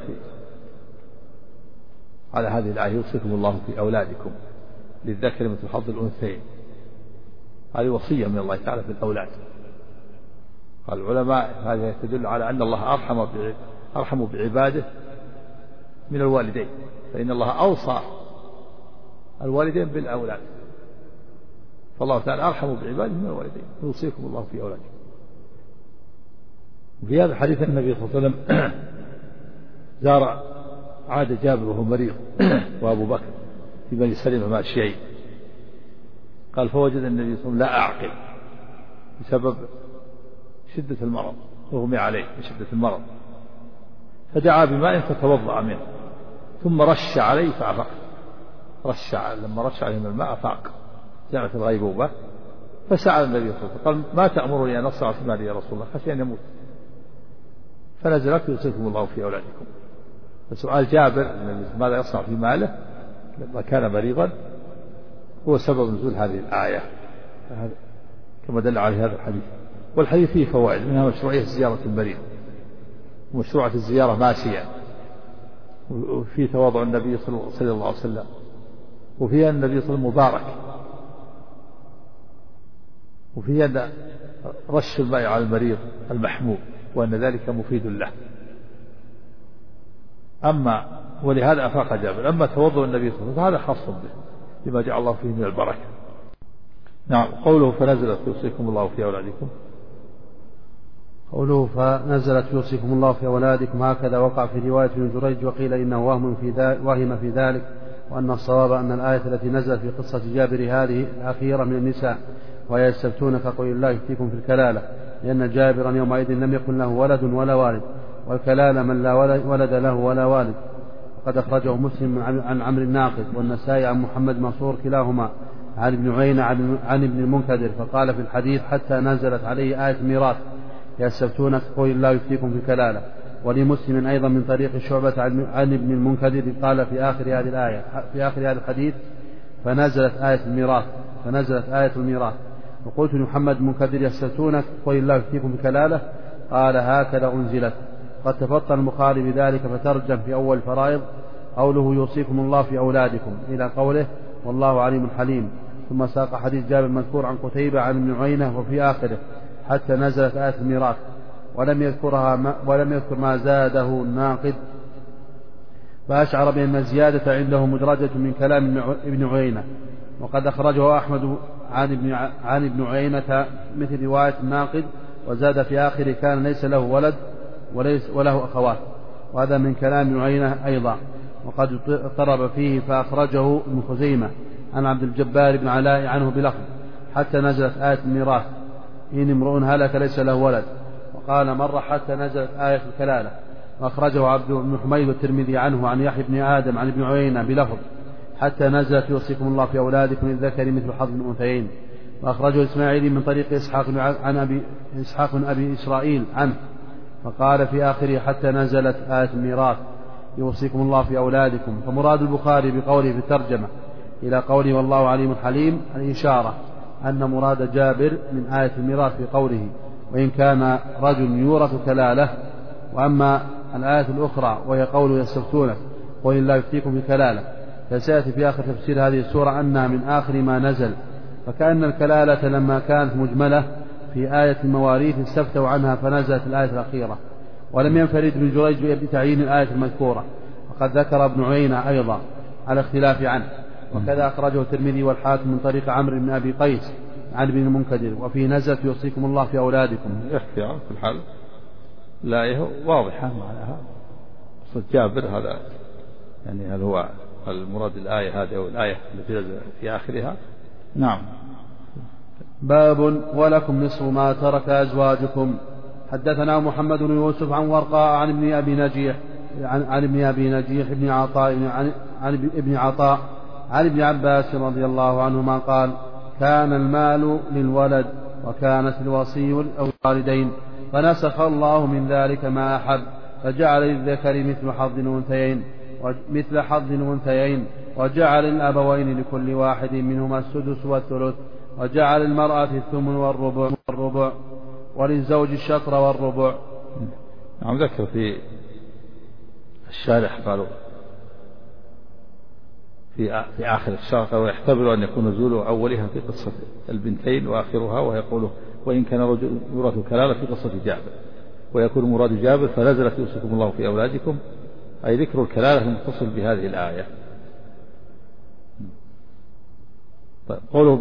B: على هذه الآية يوصيكم الله في أولادكم للذكر مثل حظ الأنثيين. هذه وصية من الله تعالى في الأولاد. قال العلماء هذا يدل على أن الله أرحم بعباده من الوالدين، فإن الله أوصى الوالدين بالأولاد، فالله تعالى أرحم بعباده من الوالدين، يوصيكم الله في أولادكم. وفي هذا الحديث النبي صلى الله عليه وسلم عاد جابر وهو مريض وأبو بكر في بني سلمة ماشيين، قال فوجد النبي صلى الله عليه وسلم لا أعقل بسبب شدة المرض، اغمي عليه بشدة المرض، فدعا بماء فتوضأ منه ثم رش عليه فأفاق. لما رش عليه من الماء أفاق، جاءت الغيبوبة، فسأل النبي صلى الله عليه وسلم قال ما تأمرني أن أصنع في مالي يا رسول الله؟ خشي أن يموت. فنزلت يوصيكم الله في أولادكم. فسؤال جابر ماذا يصنع في ماله لما كان مريضا هو سبب نزول هذه الآية كما دل عليه هذا الحديث. والحديث فيه فوائد، منها مشروعية زيارة المريض ومشروعة الزيارة ماشية، وفي تواضع النبي صلى الله عليه وسلم، وفيها النبي صلى الله عليه وسلم مبارك، وفيها رش الماء على المريض المحموم وأن ذلك مفيد له. أما ولهذا أفاق جابر. أما توضؤ النبي صلى الله عليه وسلم هذا خاص به لما جعل الله فيه من البركة. نعم. قوله فنزلت يوصيكم الله في أولادكم،
A: قوله فنزلت يوصيكم الله في أولادكم هكذا وقع في رواية ابن جريج، وقيل إنه وهم في ذلك، وأن الصواب أن الآية التي نزلت في قصة جابر هذه الأخيرة من النساء، وهي يستفتونك قل الله يفتيكم في الكلالة، لأن جابرا يومئذ لم يكن له ولد ولا والد، والكلالة من لا ولد له ولا والد. وقد أخرجه مسلم عن عمرو الناقد والنسائي عن محمد منصور كلاهما عن ابن عيينة عن ابن المنكدر، فقال في الحديث حتى نزلت عليه آية الميراث يستفتونك قل الله يفتيكم في الكلالة. ولمسلم أيضا من طريق شعبة عن ابن المنكدر قال في آخر هذه الآية في آخر هذا الحديث فنزلت آية الميراث. وقلت لمحمد المنكدر يستفتونك قل الله يفتيكم في الكلالة، قال هكذا أنزلت. قد تفطن البخاري بذلك فترجم في أول الفرائض قوله يوصيكم الله في أولادكم إلى قوله والله عليم حليم، ثم ساق حديث جابر المذكور عن قتيبة عن ابن عيينة وفي آخره حتى نزلت آية الميراث، ولم يذكر ما زاده الناقد، فأشعر بأن الزيادة عنده مدرجة من كلام ابن عيينة. وقد أخرجه أحمد عن ابن عيينة مثل رواية الناقد، وزاد في آخره كان ليس له ولد وله أخوات، وهذا من كلام ابن عيينة أيضا. وقد اضطرب فيه فأخرجه ابن خزيمة عن عبد الجبار بن علاء عنه بلفظ حتى نزلت آية الميراث إن امرؤ هلك ليس له ولد، وقال مرة حتى نزلت آية الكلالة. وأخرجه عبد بن حميد الترمذي عنه عن يحيى بن آدم عن ابن عيينة بلفظ حتى نزلت يوصيكم الله في أولادكم للذكر مثل حظ الأنثيين. وأخرجه الإسماعيلي من طريق إسحاق بن أبي إسرائيل عنه فقال في آخره حتى نزلت آية الميراث يوصيكم الله في أولادكم. فمراد البخاري بقوله في الترجمة إلى قوله والله عليم حليم الإشارة أن مراد جابر من آية الميراث في قوله وإن كان رجل يورث كلالة. وأما الآية الأخرى وهي قوله يستفتونك قل الله يفتيكم في كلالة، فسيأتي في آخر تفسير هذه السورة أنها من آخر ما نزل، فكأن الكلالة لما كانت مجملة في آية المواريث استفتوا عنها فنزلت الآية الأخيرة. ولم ينفرد ابن جريج بتعيين الآية المذكورة، وقد ذكر ابن عيينة أيضا على اختلاف عنه وكذا أخرجه الترمذي والحاكم من طريق عمرو بن أبي قيس عن ابن المنكدر. وفي نزلت يوصيكم الله في أولادكم.
B: يخفي على كل حال لا واضحة معناها قصة جابر هذا، يعني هل هو المراد الآية هذه أو الآية التي في آخرها؟ نعم.
A: باب ولكم نصف ما ترك أزواجكم. حدثنا محمد بن يوسف عن ورقاء عن ابن أبي نجيح عن ابن أبي نجيح ابن عطاء عن ابن عطاء عن ابن عباس رضي الله عنهما قال: كان المال للولد وكانت الوصي للوالدين، فنسخ الله من ذلك ما أحب، فجعل للذكر مثل حظ الأنثيين، وجعل الأبوين لكل واحد منهما السدس والثلث، وجعل المرأة الثمن والربع وللزوج الشطر والربع.
B: نعم. ذكر في الشارح قالوا في آخر الشرح ويحتمل أن يكون نزول أولها في قصة البنتين وآخرها، ويقول وإن كان رجل يورث كلالة في قصة جابر، ويكون مراد جابر فنزلت يوصيكم الله في أولادكم، أي ذكر الكلالة المتصل بهذه الآية. طيب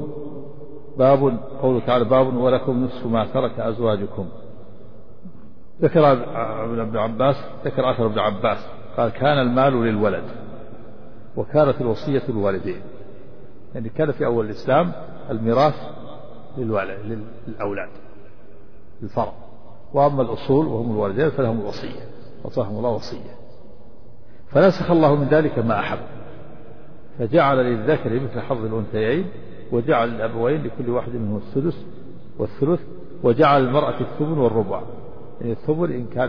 B: قوله تعالى: باب ولكم نصف ما ترك أزواجكم. ذكر ابن عباس، ذكر أثر ابن عباس قال: كان المال للولد وكانت الوصية للوالدين. يعني كان في أول الإسلام الميراث للأولاد للفرع، وأما الأصول وهم الوالدين فلهم الوصية، أعطاهم الله وصية، فنسخ الله من ذلك ما أحب، فجعل للذكر مثل حظ الأنثيين، وجعل الأبوين لكل واحد منهم السدس والثلث، وجعل المرأة الثمن والربع. يعني الثمن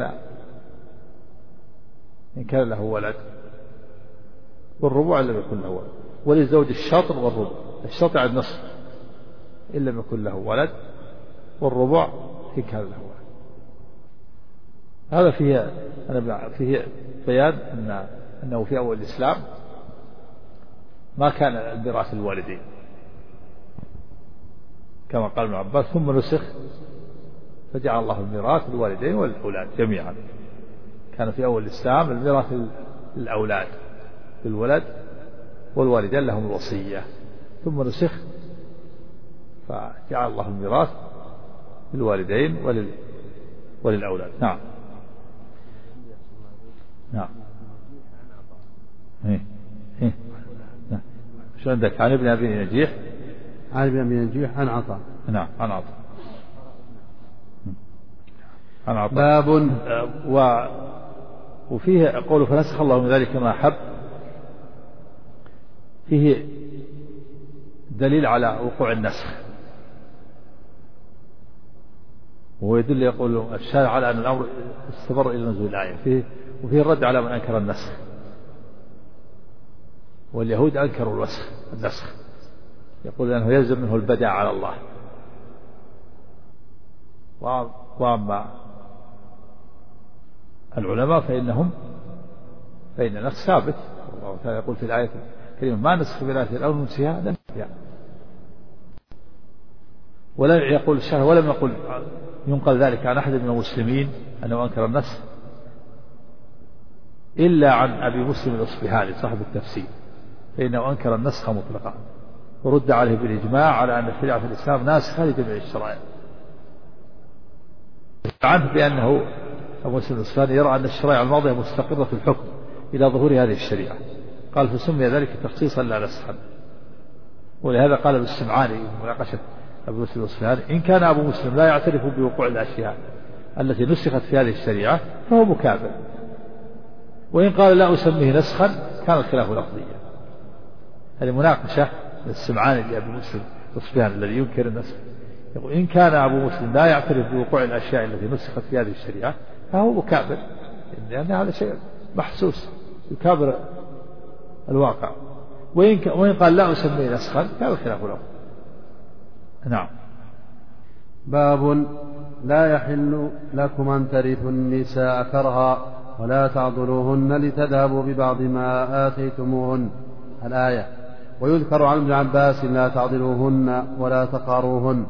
B: إن كان له ولد، والربع إن لم يكن له ولد، وللزوج الشطر والربع. الشطر على النصف إن لم يكن له ولد، والربع إن كان له ولد. هذا فيه بيان أنه في أول الإسلام ما كان الميراث الوالدين كما قال ابن عباس، ثم نسخ فجعل الله الميراث للوالدين والأولاد جميعا. كان في أول الإسلام الميراث للأولاد للولد، والوالدين لهم الوصية، ثم نسخ فجعل الله الميراث للوالدين وللأولاد. نعم. نعم. شو عندك؟ عن ابن أبي نجيح
A: عن عطاء.
B: نعم، عن عطاء.
A: باب
B: وفيه قوله فنسخ الله من ذلك ما أحب، فيه دليل على وقوع النسخ، وهو يدل يقول الشارع على أن الأمر استمر إلى نزول الآية، وفيه الرد على من أنكر النسخ، واليهود أنكروا النسخ، يقول أنه يلزم منه البدع على الله. وأما العلماء فإن النسخ ثابت، الله تعالى يقول في الآية الكريمة: ما نسخ من آية أو ننسها نأتي. ولم يقول الشارع ولم يقل ينقل ذلك عن أحد من المسلمين أنه أنكر النسخ إلا عن أبي مسلم الأصبهاني صاحب التفسير، فإنه أنكر النسخ مطلقا، ورد عليه بالإجماع على أن شريعة الإسلام ناسخة لجميع الشرائع. عنه بأنه أبو مسلم الأصبهاني يرى أن الشرائع الماضية مستقرة في الحكم إلى ظهور هذه الشريعة، قال فسمي ذلك تخصيصا لا نسخا. ولهذا قال السمعاني في مناقشة أبو مسلم الأصبهاني: إن كان أبو مسلم لا يعترف بوقوع الأشياء التي نسخت في هذه الشريعة فهو مكابر، وإن قال لا أسميه نسخا كان الخلاف لفظيا. هذه مناقشة السمعاني لأبي مسلم الأصبهاني الذي ينكر النسخ، يقول: إن كان أبو مسلم لا يعترف بوقوع الأشياء التي نسخت في هذه الشريعة فهو مكابر، لأن هذا شيء محسوس يكابر الواقع، وإن قال لا أسميه نسخا كان الخلاف لفظيا. نعم.
A: باب لا يحل لكم أن ترثوا النساء كرها ولا تعضلوهن لتذهبوا ببعض ما آتيتموهن، الآية. ويذكر عن ابن عباس: لا تعضلوهن ولا تقاروهن.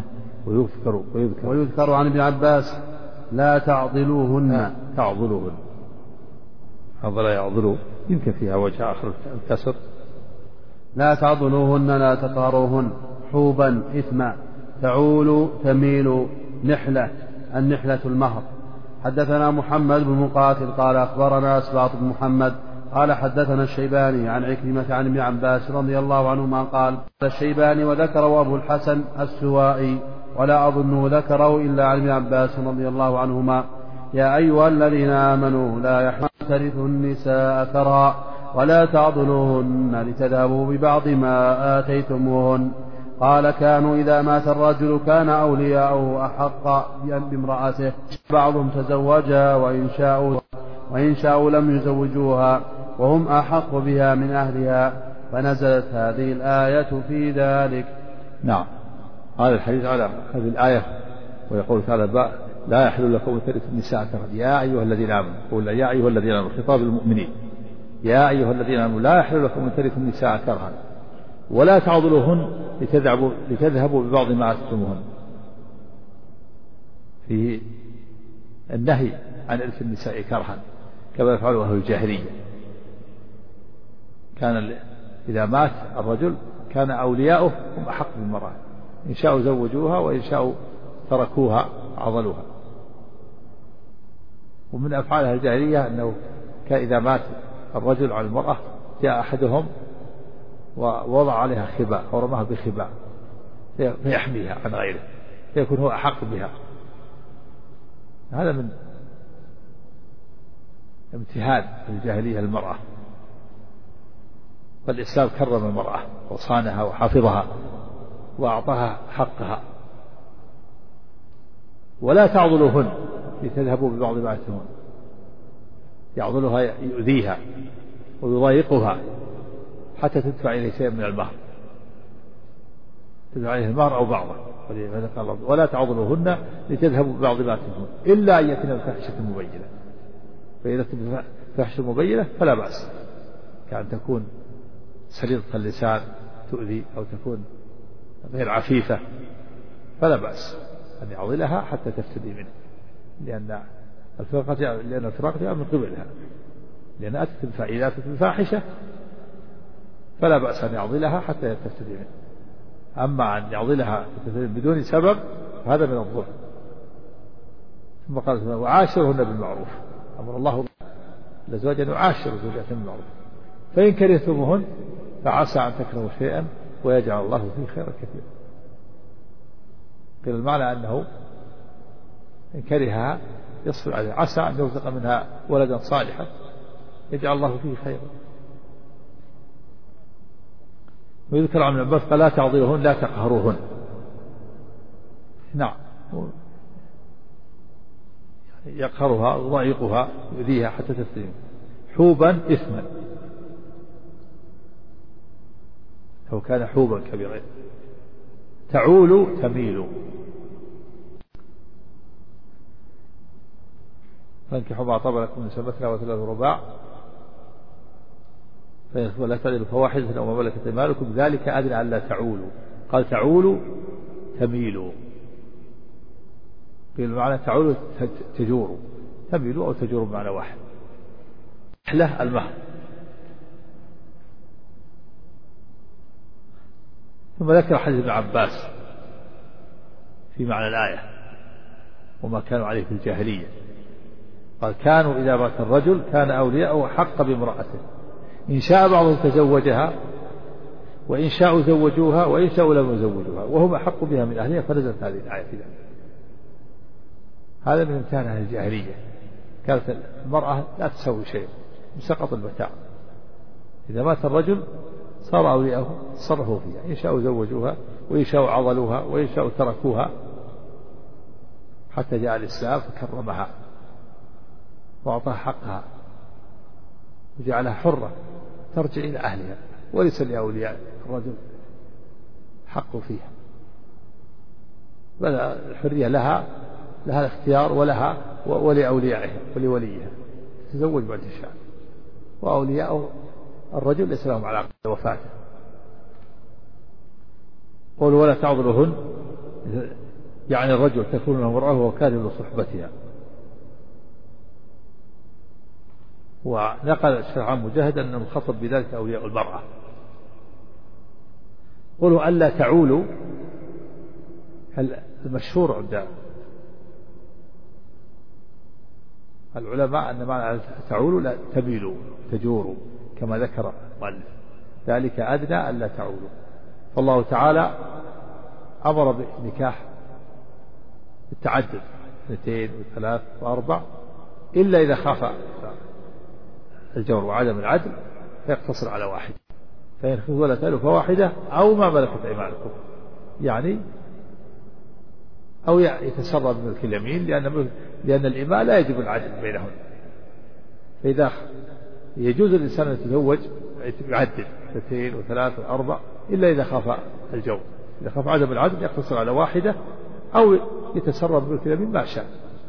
A: ويذكر عن ابن عباس: لا تعضلوهن.
B: هذا لا يعضلوا يمكن فيها وجه آخر الكسر،
A: لا تعضلوهن لا تقهروهن. حوبا إثما. تعول تميل. نحلة النحلة المهر. حدثنا محمد بن مقاتل قال أخبرنا أسباط بن محمد قال حدثنا الشيباني عن عكرمة عن ابن عباس رضي الله عنهما قال الشيباني وذكره أبو الحسن السوائي ولا أظن ذكره إلا عن ابن عباس رضي الله عنهما يا أيها الذين آمنوا لا يحل ترثوا النساء كرها ولا تعضلوهن لتذهبوا ببعض ما آتيتموهن. قال كانوا إذا مات الرجل كان أولياؤه أحق بامرأته بعضهم تزوجها وإن شاءوا لم يزوجوها وهم أحق بها من أهلها فنزلت هذه الآية في ذلك.
B: نعم. هذا الحديث على هذه الآية ويقول تعالى لا يحل لكم أن ترثوا النساء كرها يا أيها الذين آمنوا. قول يا أيها الذين آمنوا خطاب المؤمنين يا أيها الذين آمنوا لا يحل لكم أن ترثوا النساء كرها ولا تعضلوهن لتذهبوا ببعض ما آتيتموهن. في النهي عن إرث النساء كرها كما يفعله أهل الجاهلية. كان إذا مات الرجل كان أولياؤه هم أحق بالمرأة إن شاءوا زوجوها وإن شاءوا تركوها عضلوها. ومن أفعال أهل الجاهلية أنه كان إذا مات الرجل على المرأة جاء أحدهم ووضع عليها خباء أو رماها بخباء فيحميها عن غيره فيكون هو أحق بها. هذا من امتهان الجاهلية المرأة. فالإسلام كرم المرأة وصانها وحفظها وأعطاها حقها. ولا تعضلوهن لتذهبوا ببعض ما آتيتموهن. يعضلها يؤذيها ويضايقها حتى تدفع إليه شيء من المهر تدفع إليه المهر أو بعضه. ولا تعضلوهن لتذهبوا ببعض ما آتيتموهن إلا أن يأتين بفاحشة مبينة. فإذا تبين فاحشة مبينة فلا بأس كأن تكون سليطة اللسان تؤذي أو تكون غير عفيفة فلا بأس أن يعضلها حتى تفتدي منه لأن الفراق جاء من قبلها لأن إذا أتت بالفاحشة فلا بأس أن يعضلها حتى تفتدي منه. أما أن يعضلها بدون سبب هذا من الظلم. ثم قال وعاشرهن بالمعروف. أمر الله الأزواج أن يعاشروا زوجاتهم بالمعروف فإن كرهتموهن فعسى أن تكرهوا شيئا ويجعل الله فيه خيرا كثيرا. قيل المعنى أنه إن كرهها يصبر عليها عسى أن يرزق منها ولدا صالحا يجعل الله فيه خيرا. ويذكر عن عباس لا تعضلوهن لا تقهروهن. نعم يقهرها ويضايقها يؤذيها حتى تسلم. حوبا إثما لو كان حوبا كبيرا. تعول تميل. فانكحوا ما طاب لكم من مثنى وثلاث ورباع ولا تعدلوا فواحدة أو ما ملكت أيمانكم ذلك أدنى ألا تعولوا. قال تعول تميل. قيل المعنى تعول تجور تميل أو تجور بمعنى واحد. نحلة المهر. ثم ذكر حديث ابن عباس في معنى الآية وما كانوا عليه في الجاهلية. قال كانوا إذا مات الرجل كان أولياءه حق بامرأته إن شاء بعضهم تزوجها وإن شاءوا زوجوها وإن شاءوا لم يزوجوها وهم أحق بها من أهلها فنزلت هذه الآية في ذلك. هذا من امتهان أهل الجاهلية. كانت المرأة لا تسوي شيء بسقط المتاع. إذا مات الرجل صار أولياءه تصرفوا فيها إن شاءوا زوجوها وإن شاءوا عضلوها وإن شاءوا تركوها حتى جاء الإسلام فكرمها وأعطاها حقها وجعلها حرة ترجع إلى أهلها وليس لأولياء الرجل حق فيها بل الحرية لها الاختيار ولها ولأوليائها ولوليها تتزوج بعد الشاء. وأولياء الرجل ليس لهم علاقة بوفاته. قولوا ولا تعضلوهن يعني الرجل تكون له امرأة وهو كاره لصحبتها. ونقل الشيخ عن مجاهد أنه خطب بذلك أولياء المرأة قولوا ألا تعولوا، المشهور عند العلماء أن معنى تعولوا لا تميلوا تجوروا كما ذكر المؤلف، ذلك أدنى ألا تعولوا. فالله تعالى أمر بنكاح التعدد 2 و3 و4 إلا إذا خاف الجور وعدم العدل فيقتصر على واحد، فإن خفتم ولا تعلوا فواحدة أو ما ملكت أيمانكم، يعني أو يتسرى بملك اليمين، لأن الإماء لا يجب العدل بينهم. فإذا يجوز الإنسان أن يتزوج يعدد 2 و3 و4 إلا إذا خاف الجور، إذا خاف عدم العدل يقتصر على واحدة أو يتسرى بملك اليمين ما شاء،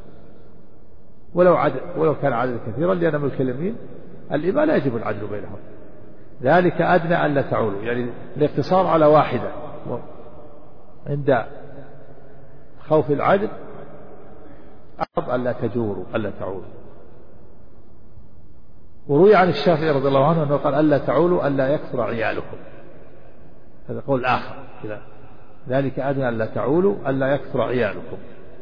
B: ولو كان عدد كثيرا، لأن ملك اليمين الإماء لا يجب العدل بينهم. ذلك أدنى ألا تعولوا، يعني الاقتصار على واحدة عند خوف العدل، أقرب ألا تجوروا ألا تعولوا. وروي عن الشافعي رضي الله عنه أنه قال ألا تعولوا ألا يكثر عيالكم، هذا قول آخر كذا، ذلك أدنى ألا تعولوا ألا يكثر عيالكم.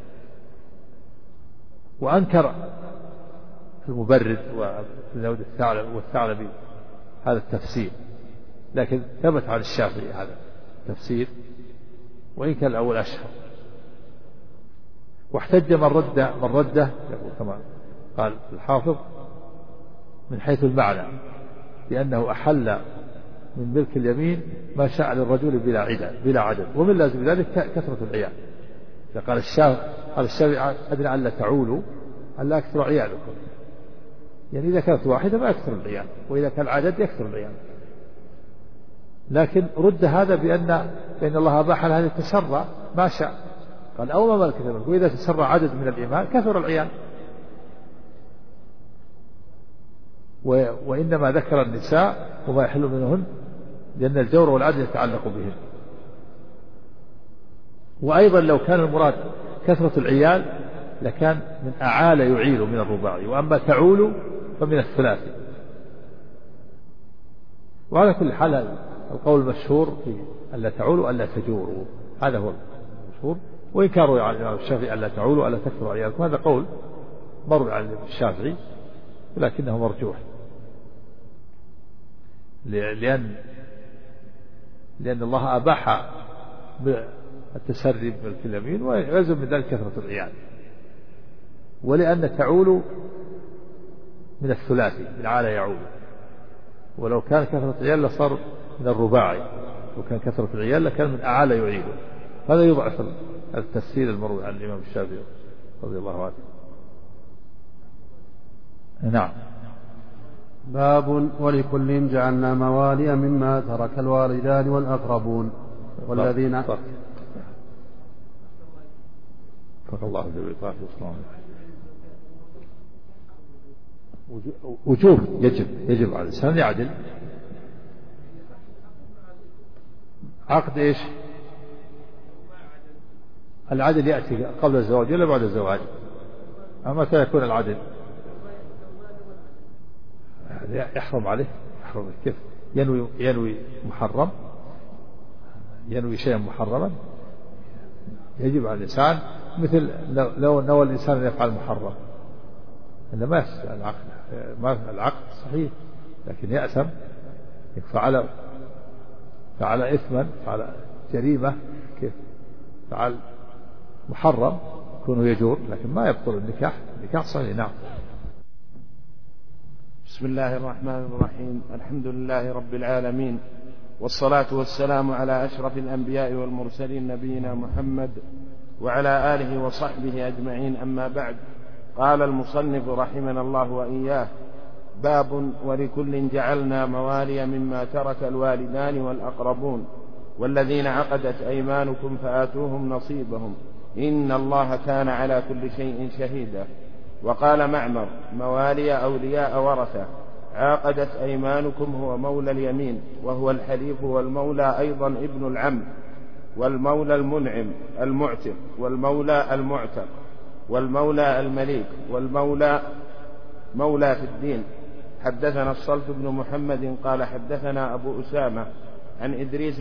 B: وأنكر المبرد والثعلبي هذا التفسير، لكن ثبت عن الشافعي هذا التفسير وإن كان الأول أشهر. واحتج من رده كما قال الحافظ من حيث المعنى، لأنه أحل من ملك اليمين ما شاء للرجل بلا عدد، ومن لازم ذلك كثرة العيال. قال الشافعي أدنى ألا تعولوا ألا يكثر عيالكم، يعني إذا كانت واحدة ما يكثر العيال، وإذا كان عدد يكثر العيال. لكن رد هذا بأن الله أباح لها التسرى ما شاء، قال أو ما ملكت أيمانكم، وإذا تسرى عدد من الإماء كثر العيال. وإنما ذكر النساء وما يحل منهن لأن الجور والعدل يتعلق بهن. وأيضا لو كان المراد كثرة العيال لكان من أعال يعيل من الرباعي، وأما تعول فمن الثلاثي. وعلى كل حال القول المشهور في ألا تعولوا ألا تجوروا، هذا هو المشهور. وإن كان روي عن الإمام الشافعي ألا تعولوا ألا تكثروا عيالكم، هذا قول مروي عن الشافعي ولكنه مرجوح، لأن الله أباح التسري بملك اليمين ويلزم من ذلك كثرة العيال، ولأن تعول من الثلاثي من عال يعول، ولو كان كثرة العيال لصار من الرباعي، لو كان كثرة العيال لكان من أعال يعيل. هذا يضعف التفسير المروي عن الإمام الشافعي رضي الله عنه. نعم.
A: باب ولكل جعلنا موالي مما ترك الوالدان والأقربون والذين
B: فق الله جل وعلا. وجوب يجب على الإنسان يعدل. عقد إيش؟ العدل يأتي قبل الزواج ولا بعد الزواج؟ أما متى يكون العدل؟ يحرم عليه، يحرم كيف؟ ينوي محرم، ينوي شيئا محرما، يجب على الإنسان مثل لو نوى الإنسان أن يفعل محرم، إنما ما يفعل العقد، العقد صحيح لكن يأثم، فعل إثما، فعل جريمة، كيف فعل محرم يكون يجور، لكن ما يبطل النكاح صحيح. نعم.
C: بسم الله الرحمن الرحيم. الحمد لله رب العالمين، والصلاة والسلام على أشرف الأنبياء والمرسلين نبينا محمد وعلى آله وصحبه أجمعين. أما بعد، قال المصنف رحمنا الله وإياه: باب ولكل جعلنا موالي مما ترك الوالدان والأقربون والذين عقدت أيمانكم فآتوهم نصيبهم إن الله كان على كل شيء شهيدا. وقال معمر: موالي أولياء ورثة. عاقدت أيمانكم هو مولى اليمين، وهو الحليف، والمولى أيضا ابن العم، والمولى المنعم المعتق، والمولى المعتق، والمولى المليك، والمولى مولى في الدين. حدثنا الصلت بن محمد قال حدثنا أبو أسامة عن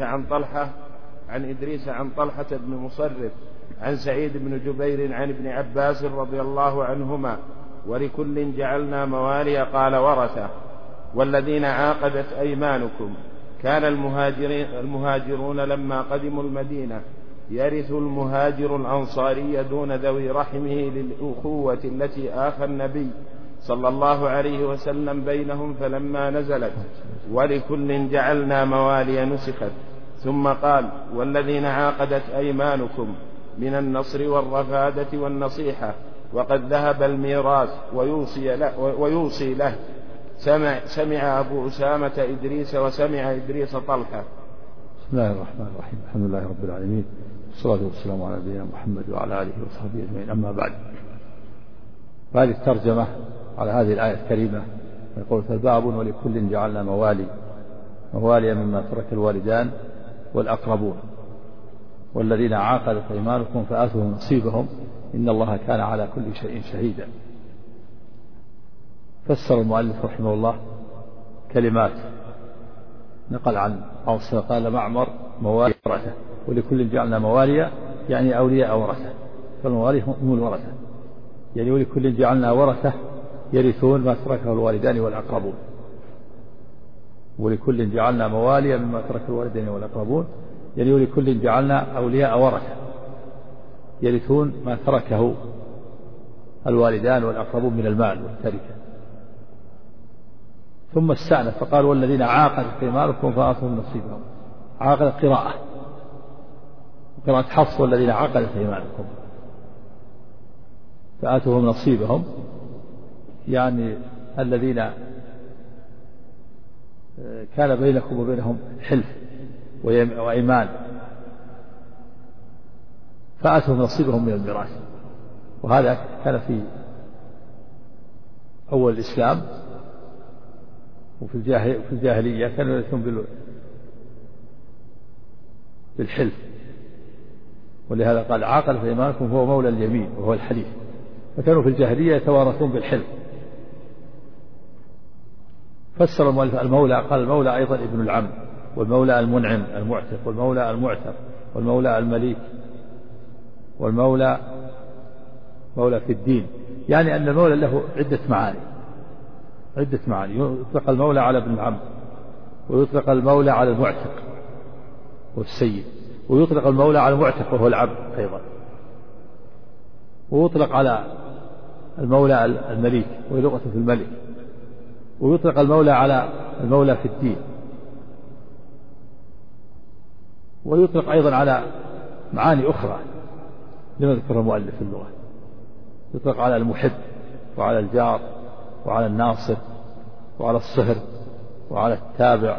C: إدريس عن طلحة بن مصرف عن سعيد بن جبير عن ابن عباس رضي الله عنهما ولكل جعلنا موالي قال ورثة والذين عاقدت أيمانكم كان المهاجرون لما قدموا المدينة يرث المهاجر الأنصاري دون ذوي رحمه للأخوة التي آخى النبي صلى الله عليه وسلم بينهم فلما نزلت ولكل جعلنا موالي نسخت ثم قال والذين عاقدت أيمانكم من النصر والرفادة والنصيحة وقد ذهب الميراث ويوصي له سمع أبو أسامة إدريس وسمع إدريس طلحة.
B: بسم الله الرحمن الرحيم. الحمد لله رب العالمين والصلاة والسلام على نبينا محمد وعلى آله وصحبه أجمعين. أما بعد، هذه الترجمة على هذه الآية الكريمة يقول فباب ولكل جعلنا موالي مما ترك الوالدان والأقربون والذين عاقدت أيمانكم فآتوهم نصيبهم إن الله كان على كل شيء شهيدا. فسر المؤلف رحمه الله كلمات نقل عن عاصم قال معمر موالي ورثة ولكل جعلنا موالي يعني أولياء ورثة، فالموالي هم الورثة، يعني ولكل جعلنا ورثة يرثون ما تركه الوالدان والأقربون. ولكل جعلنا موالي مما ترك الوالدين والأقربون يعني ولكل جعلنا أولياء ورثة يرثون ما تركه الوالدان والأقربون من المال والتركة. ثم استأنف فقال والذين عاقدت أيمانكم فآتوهم نصيبهم. عاقدت قراءة حفص والذين عاقدت أيمانكم فآتوهم نصيبهم يعني الذين كان بينكم وبينهم حلف وأيمان فآتوهم نصيبهم من الميراث. وهذا كان في أول الإسلام وفي الجاهلية كانوا يرثون بالحلف، ولهذا قال عاقل في أيمانكم هو مولى اليمين وهو الحليف، فكانوا في الجاهلية يتوارثون بالحلف. فسر المؤلف المولى قال المولى أيضا ابن العم والمولى المنعم المعتق والمولى المعتق والمولى المليك والمولى مولى في الدين، يعني أن المولى له عدة معاني. يطلق المولى على ابن العم ويطلق المولى على المعتق والسيد ويطلق المولى على المعتق وهو العبد أيضا، ويطلق على المولى المليك وهي لغة في الملك، ويطلق المولى على المولى في الدين، ويطلق أيضا على معاني أخرى لم يذكرها المؤلف في اللغة. يطلق على المحب وعلى الجار وعلى الناصر وعلى الصهر وعلى التابع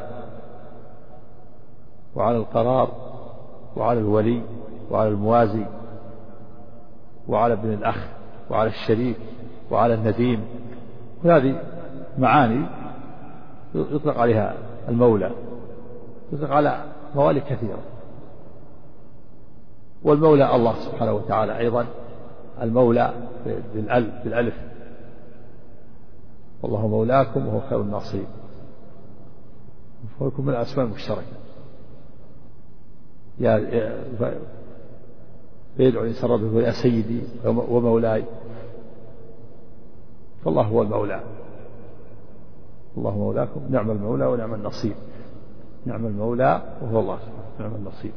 B: وعلى القرار وعلى الولي وعلى الموازي وعلى ابن الأخ وعلى الشريك وعلى النديم. وهذه معاني يطلق عليها المولى، يطلق على موالي كثيرة. والمولى الله سبحانه وتعالى أيضا المولى بالألف والله مولاكم وهو خير الناصرين، ويكون من الأسماء المشتركة. يدعو الإنسان ربه يا سيدي ومولاي، فالله هو المولى، الله مولاكم نعم المولى ونعم النصير. نعم المولى وهو الله سبحانه نعم النصير.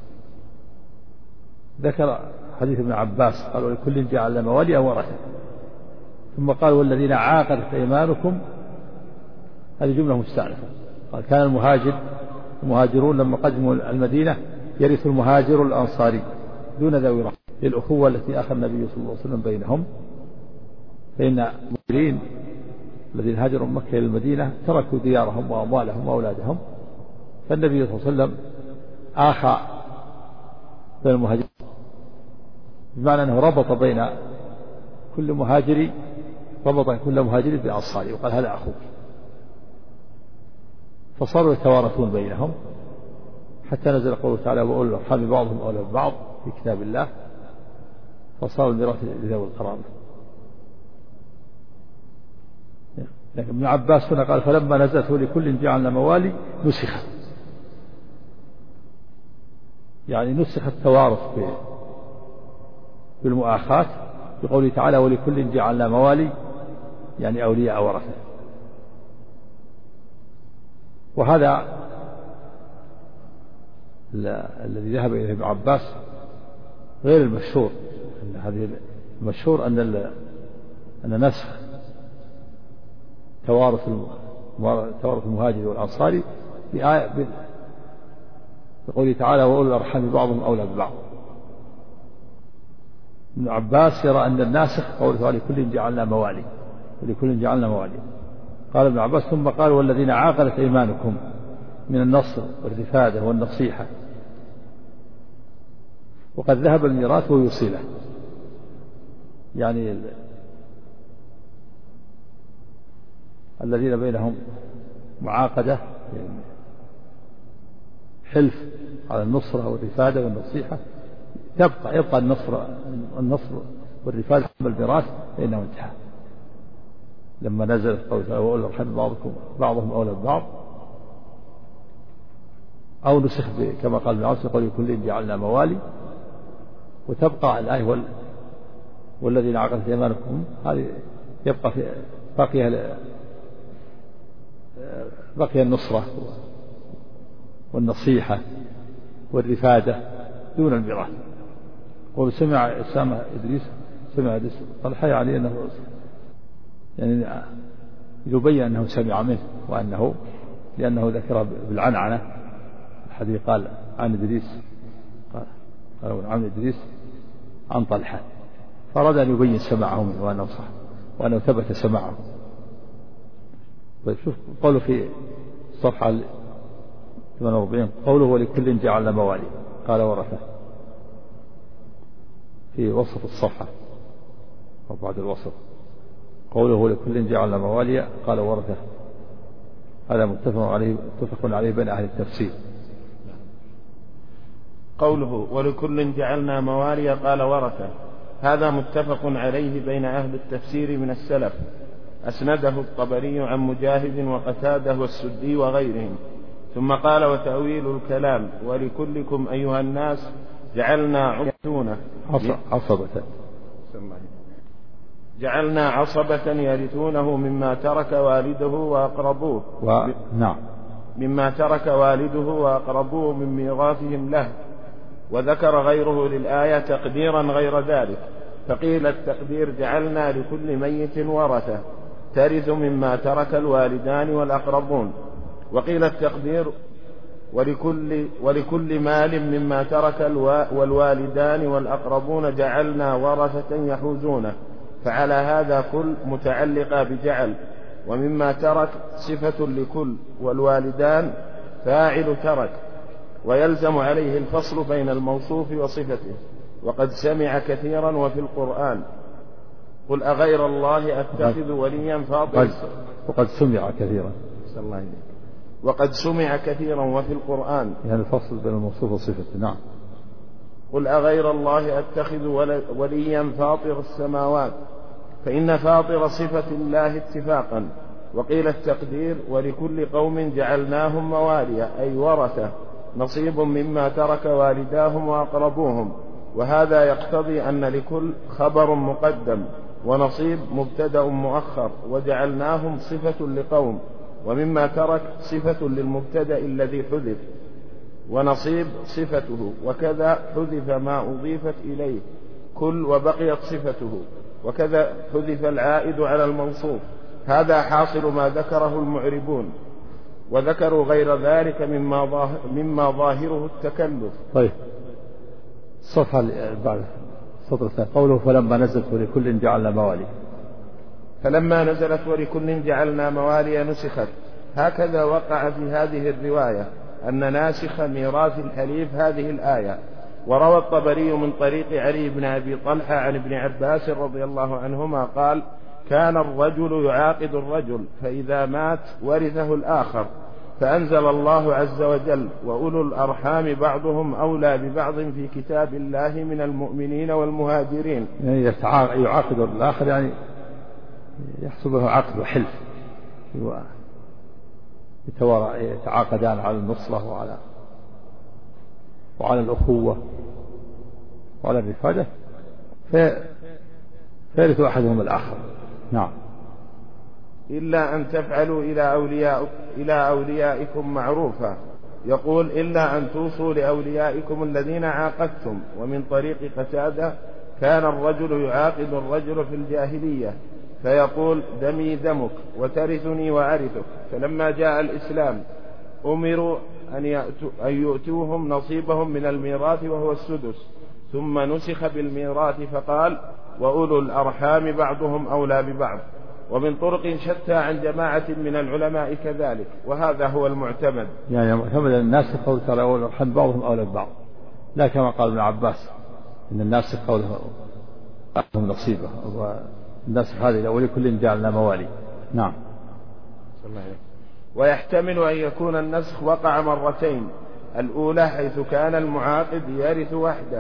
B: ذكر حديث ابن عباس قال ولكل جعلنا موالي ورثة، ثم قال والذين عاقدت أيمانكم، هذه جملة مستأنفة. قال كان المهاجرون لما قدموا المدينة يرث المهاجر الأنصاري دون ذوي رحم للأخوة التي آخى النبي صلى الله عليه وسلم بينهم، فإن المهاجرين الذين هاجروا من مكة إلى المدينة تركوا ديارهم وأموالهم وأولادهم، فالنبي صلى الله عليه وسلم آخى بين المهاجرين، بمعنى أنه ربط بين كل مهاجر بأنصاري وقال هذا أخوك، فصاروا يتوارثون بينهم حتى نزل قوله تعالى وأولو الأرحام بعضهم أولى ببعض في كتاب الله، فصار الميراث لذوي القرابة. لكن ابن عباس هنا قال فلما نزلت لكل جعلنا موالي نسخت، يعني نسخ التوارث بالمؤاخاة بقوله تعالى ولكل جعلنا موالي يعني أولياء ورثة. وهذا الذي ذهب إليه ابن عباس غير المشهور. هذه المشهور أن نسخ توارث المهاجر والأنصاري بقوله تعالى وأولو الأرحام بعضهم أولى ببعض. ابن عباس يرى أن الناسخ قوله لكل جعلنا موالي ولكل جعلنا موالي. قال ابن عباس ثم قال والذين عاقدت أيمانكم من النصر والرفادة والنصيحة. وقد ذهب الميراث ويوصله يعني الذين بينهم معاقدة يعني حلف على النصرة والرفادة والنصيحة يبقى النصر والرفادة بالميراث فإنه انتهى لما نزل قوله وأولو الأرحام بعضهم أولى ببعض أو نسخ كما قال ابن عباس يقول كل جعلنا موالي. وتبقى الآية والذين عقدت أيمانكم هذه يبقى بقي النصرة والنصيحة والرفادة دون الميراث. وسمع أسامة إدريس طلحة يعني أنه يعني يبين أنه سمع منه لأنه ذكر بالعنعنة الحديث قال عن إدريس قال عن إدريس عن طلحة فأراد أن يبين سماعه منه وأنه صح وأنه ثبت سماعه. شوف قوله في الصفحة 48 قوله ولكل جعلنا موالي قال ورثه في وسط الصفحة أو بعد الوسط قوله ولكل جعلنا موالي قال ورثه. هذا متفق عليه بين أهل التفسير.
C: قوله ولكل جعلنا موالي قال ورثه هذا متفق عليه بين أهل التفسير من السلف. أسنده الطبري عن مجاهد وقتاده والسدي وغيرهم. ثم قال وتأويل الكلام ولكلكم أيها الناس جعلنا عصبة يرثونه مما ترك والده وأقربوه مما ترك والده وأقربوه من ميراثهم له. وذكر غيره للآية تقديرا غير ذلك فقيل التقدير جعلنا لكل ميت ورثة ترث مما ترك الوالدان والأقربون. وقيل التقدير ولكل مال مما ترك والوالدان والأقربون جعلنا ورثة يحوزونه. فعلى هذا كل متعلقة بجعل ومما ترك صفة لكل والوالدان فاعل ترك ويلزم عليه الفصل بين الموصوف وصفته. وقد سمع كثيرا وفي القرآن قل أغير الله أتخذ وليا فاطر
B: وقد سمع كثيرا
C: وقد سمع كثيرا وفي القرآن
B: يعني الفصل بين الموصوف وصفته. نعم.
C: قل أغير الله أتخذ وليا فاطر السماوات فإن فاطر صفة الله اتفاقا. وقيل التقدير ولكل قوم جعلناهم مواليا أي ورثة نصيب مما ترك والداهم وأقربوهم. وهذا يقتضي أن لكل خبر مقدم ونصيب مبتدأ مؤخر وجعلناهم صفة لقوم ومما ترك صفة للمبتدأ الذي حذف ونصيب صفته. وكذا حذف ما أضيفت إليه كل وبقيت صفته. وكذا حذف العائد على الموصوف. هذا حاصل ما ذكره المعربون وذكروا غير ذلك مما ظاهره التكلف.
B: طيب الصفحة بعد السطر الثاني قوله فلما نزلت ولكل جعلنا موالي.
C: فلما نزلت ولكل جعلنا موالي نسخت. هكذا وقع في هذه الرواية أن ناسخ ميراث الحليف هذه الآية. وروى الطبري من طريق علي بن أبي طلحة عن ابن عباس رضي الله عنهما قال كان الرجل يعاقد الرجل فإذا مات ورثه الآخر فأنزل الله عز وجل وأولو الأرحام بعضهم أولى ببعض في كتاب الله من المؤمنين والمهاجرين.
B: يعني يعاقد الآخر يعني يحصل له عقد وحلف يتعاقدان على النصرة وعلى وعلى الأخوة وعلى الرفادة فيرث أحدهم الآخر. نعم.
C: إلا أن تفعلوا إلى أوليائكم معروفا. يقول إلا أن توصوا لأوليائكم الذين عاقدتم. ومن طريق قتادة كان الرجل يعاقد الرجل في الجاهلية فيقول دمي دمك وترثني وأرثك، فلما جاء الإسلام أمروا أن يؤتوهم نصيبهم من الميراث وهو السدس، ثم نسخ بالميراث فقال وأولو الأرحام بعضهم أولى ببعض. ومن طرق شتى عن جماعة من العلماء كذلك، وهذا هو المعتمد.
B: يعني معتمد الناس قول ترى أولو الأرحام بعضهم أولى ببعض، لا كما قال ابن عباس إن الناس قولهم نصيبه، والناس هذه ولكل جعلنا موالي. نعم.
C: ويحتمل أن يكون النسخ وقع مرتين، الأولى حيث كان المعاقد يرث وحده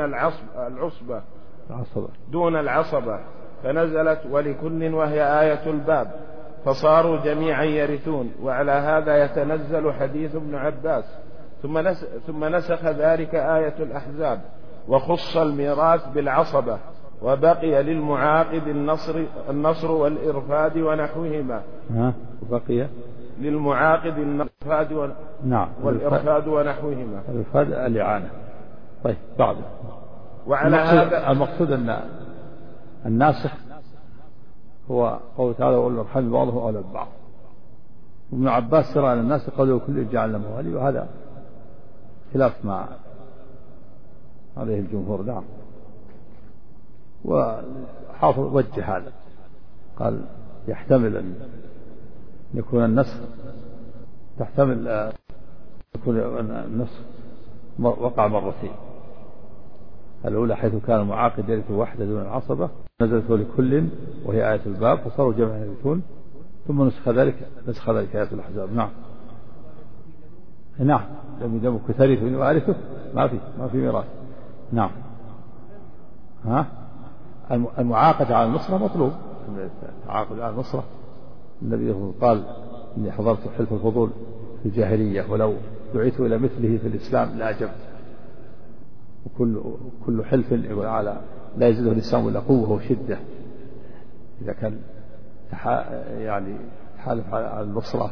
C: دون العصبة فنزلت ولكل وهي آية الباب فصاروا جميعا يرثون، وعلى هذا يتنزل حديث ابن عباس. ثم نسخ ذلك آية الأحزاب وخص الميراث بالعصبة، وبقي للمعاقد النصر والإرفاد ونحوهما.
B: بقي
C: للمعاقد الإرفاد
B: نعم
C: والإرفاد ونحوهما.
B: الإرفاد الإعانة. طيب بعده.
C: وعلى هذا
B: المقصود أن الناسخ هو قول تعالى وأولو الأرحام بعضهم أولى ببعض. وابن عباس ترى أن الناس قالوا كل جعلنا موالي، وهذا خلاف ما عليه الجمهور. نعم. وحافظ وجه هذا قال يحتمل أن يكون النسخ تحتمل يكون النسخ وقع مرتين، الأولى حيث كان المعاقد يرث وحده دون العصبة نزلت لكل وهي آية الباب فصاروا جميعا يرثون، ثم نسخ ذلك آية الأحزاب. نعم. نعم. لم يدمك ترثني وأرثك ما في ميراث. نعم. المعاقد على النصرة مطلوب، التعاقد على النصرة. النبي قال إني حضرت حلف الفضول في الجاهلية ولو دعيت إلى مثله في الإسلام لأجبت. وكل حلف على لا يزيده الإسلام إلا قوة وشدة. إذا كان يعني حالف على النصرة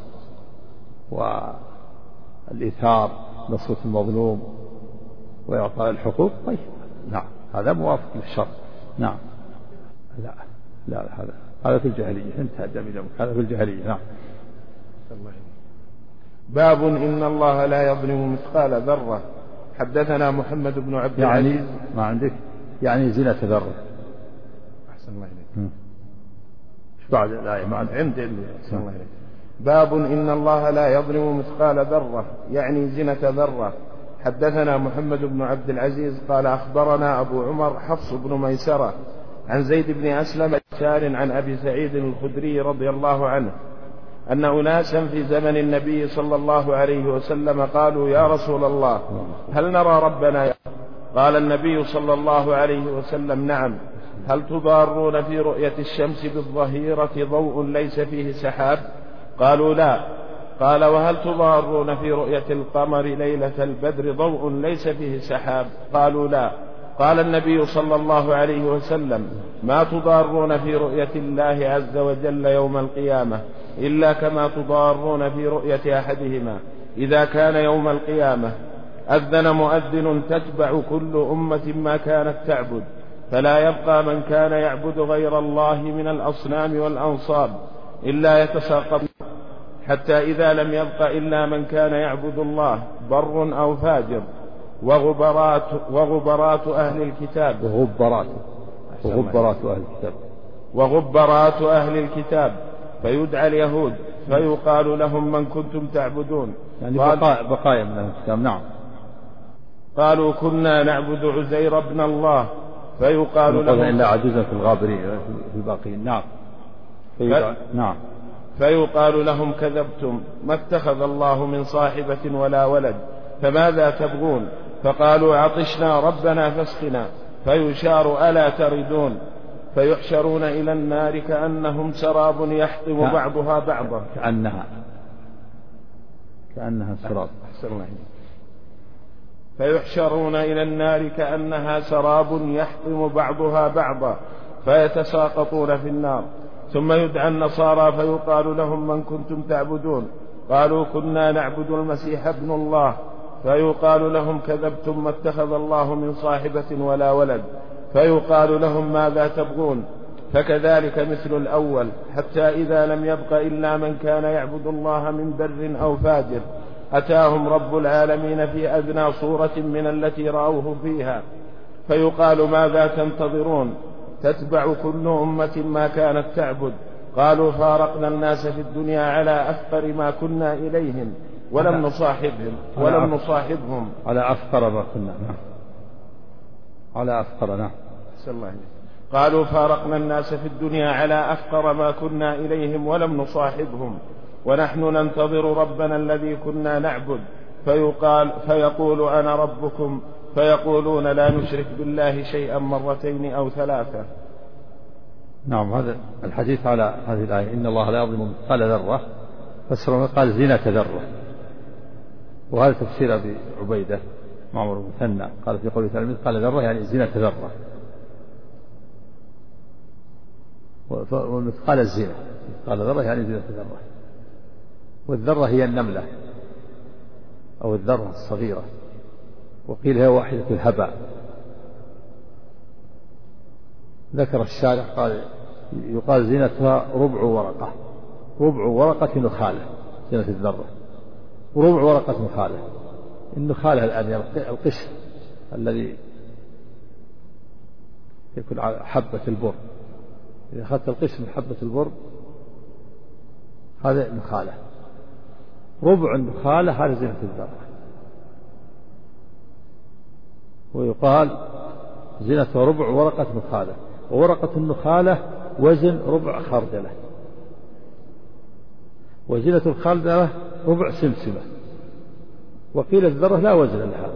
B: والإيثار نصرة المظلوم وإعطاء الحقوق، طيب نعم هذا موافق للشرع. نعم. لا هذا في الجاهلية، انتهى دم هذا في الجاهلية. نعم.
C: باب إن الله لا يظلم مثقال ذرة. حدثنا محمد بن عبد العزيز.
B: يعني ما عندك يعني زينة ذرة.
C: أحسن الله إليك.
B: ايش بعد الآية؟ ما عندي.
C: أحسن الله إليك. باب إن الله لا يظلم مثقال ذرة يعني زينة ذرة. حدثنا محمد بن عبد العزيز قال أخبرنا أبو عمر حفص بن ميسرة عن زيد بن أسلم عن أبي سعيد الخدري رضي الله عنه أن أناسا في زمن النبي صلى الله عليه وسلم قالوا يا رسول الله هل نرى ربنا؟ قال النبي صلى الله عليه وسلم نعم. هل تضارون في رؤية الشمس بالظهيرة ضوء ليس فيه سحاب؟ قالوا لا. قال وهل تضارون في رؤية القمر ليلة البدر ضوء ليس فيه سحاب؟ قالوا لا. قال النبي صلى الله عليه وسلم ما تضارون في رؤية الله عز وجل يوم القيامة إلا كما تضارون في رؤية أحدهما إذا كان يوم القيامة أذن مؤذن تتبع كل أمة ما كانت تعبد فلا يبقى من كان يعبد غير الله من الأصنام والأنصاب إلا يتساقط حتى إذا لم يبق إلا من كان يعبد الله بر أو فاجر وغبرات أهل الكتاب وغبرات أهل الكتاب فيدعى اليهود فيقال لهم من كنتم تعبدون
B: يعني بقايا من الكتاب. نعم.
C: قالوا كنا نعبد عزير ابن الله فيقال لهم
B: إلا عجوزا في الغابرين في الباقين. نعم. نعم.
C: فيقال لهم كذبتم ما اتخذ الله من صاحبة ولا ولد فماذا تبغون؟ فقالوا عطشنا ربنا فاسقنا فيشار ألا تردون فيحشرون إلى النار كأنهم سراب يحطم بعضها بعضا
B: كأنها سراب.
C: فيحشرون إلى النار كأنها سراب يحطم بعضها بعضا فيتساقطون في النار. ثم يدعى النصارى فيقال لهم: من كنتم تعبدون؟ قالوا: كنا نعبد المسيح ابن الله. فيقال لهم: كذبتم، ما اتخذ الله من صاحبة ولا ولد. فيقال لهم: ماذا تبغون؟ فكذلك مثل الأول، حتى إذا لم يبق إلا من كان يعبد الله من بر أو فاجر أتاهم رب العالمين في أدنى صورة من التي رأوه فيها، فيقال: ماذا تنتظرون؟ تتبع كل أمة ما كانت تعبد. قالوا: فارقنا الناس في الدنيا على أفقر ما كنا إليهم ولم نصاحبهم
B: على أفقر ما كنا. على أفقر. نعم.
C: قالوا: فارقنا الناس في الدنيا على أفقر ما كنا إليهم ولم نصاحبهم ونحن ننتظر ربنا الذي كنا نعبد. فيقول: أنا ربكم. فيقولون: لا نشرك بالله شيئا مرتين أو ثلاثة.
B: نعم. هذا الحديث على هذه الآية: إن الله لا يظلم مثقال ذرة، فسر قال زينة ذرة. وهذا تفسير أبي عبيدة معمر بن مثنى قال في قوله تعالى مثقال ذرة يعني زينة ذرة، ومثقال الزينة مثقال ذرة يعني زينة ذرة. والذرة هي النملة أو الذرة الصغيرة، وقيل هي واحدة الهباء. ذكر الشارع قال يقال زينتها ربع ورقة، ربع ورقة نخالة زينة الذرة، وربع ورقة نخالة. النخالة الآن القشر الذي يكون على حبة البر، إذا أخذت القشر من حبة البر هذا نخالة، ربع النخالة هذا زينة الذرة. ويقال زينتها ربع ورقة نخالة، وورقة النخالة وزن ربع خردلة، وزينة الخردلة ربع سمسمة. وقيل الذرة لا وزن لها.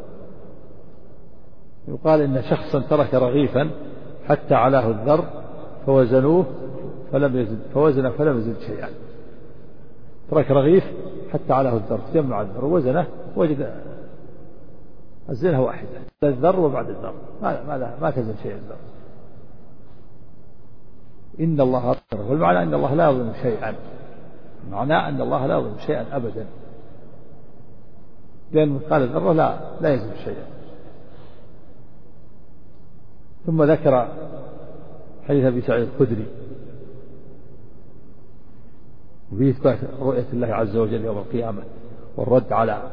B: يقال إن شخصا ترك رغيفا حتى علاه الذر فوزنوه فوزن فلم يزد شيئا. ترك رغيف حتى علاه الذر جمع الذر ووزنه وجد الزينة واحدة، الذر وبعد الذر ما تزن شيء الذر. إن الله، والمعنى أن الله لا يظلم شيئا، معناه أن الله لا يظلم شيئا أبدا، لأن مثقال الذرة لا يزن شيئا. ثم ذكر حديث أبي سعيد الخدري وفيه إثبات رؤية الله عز وجل يوم القيامة والرد على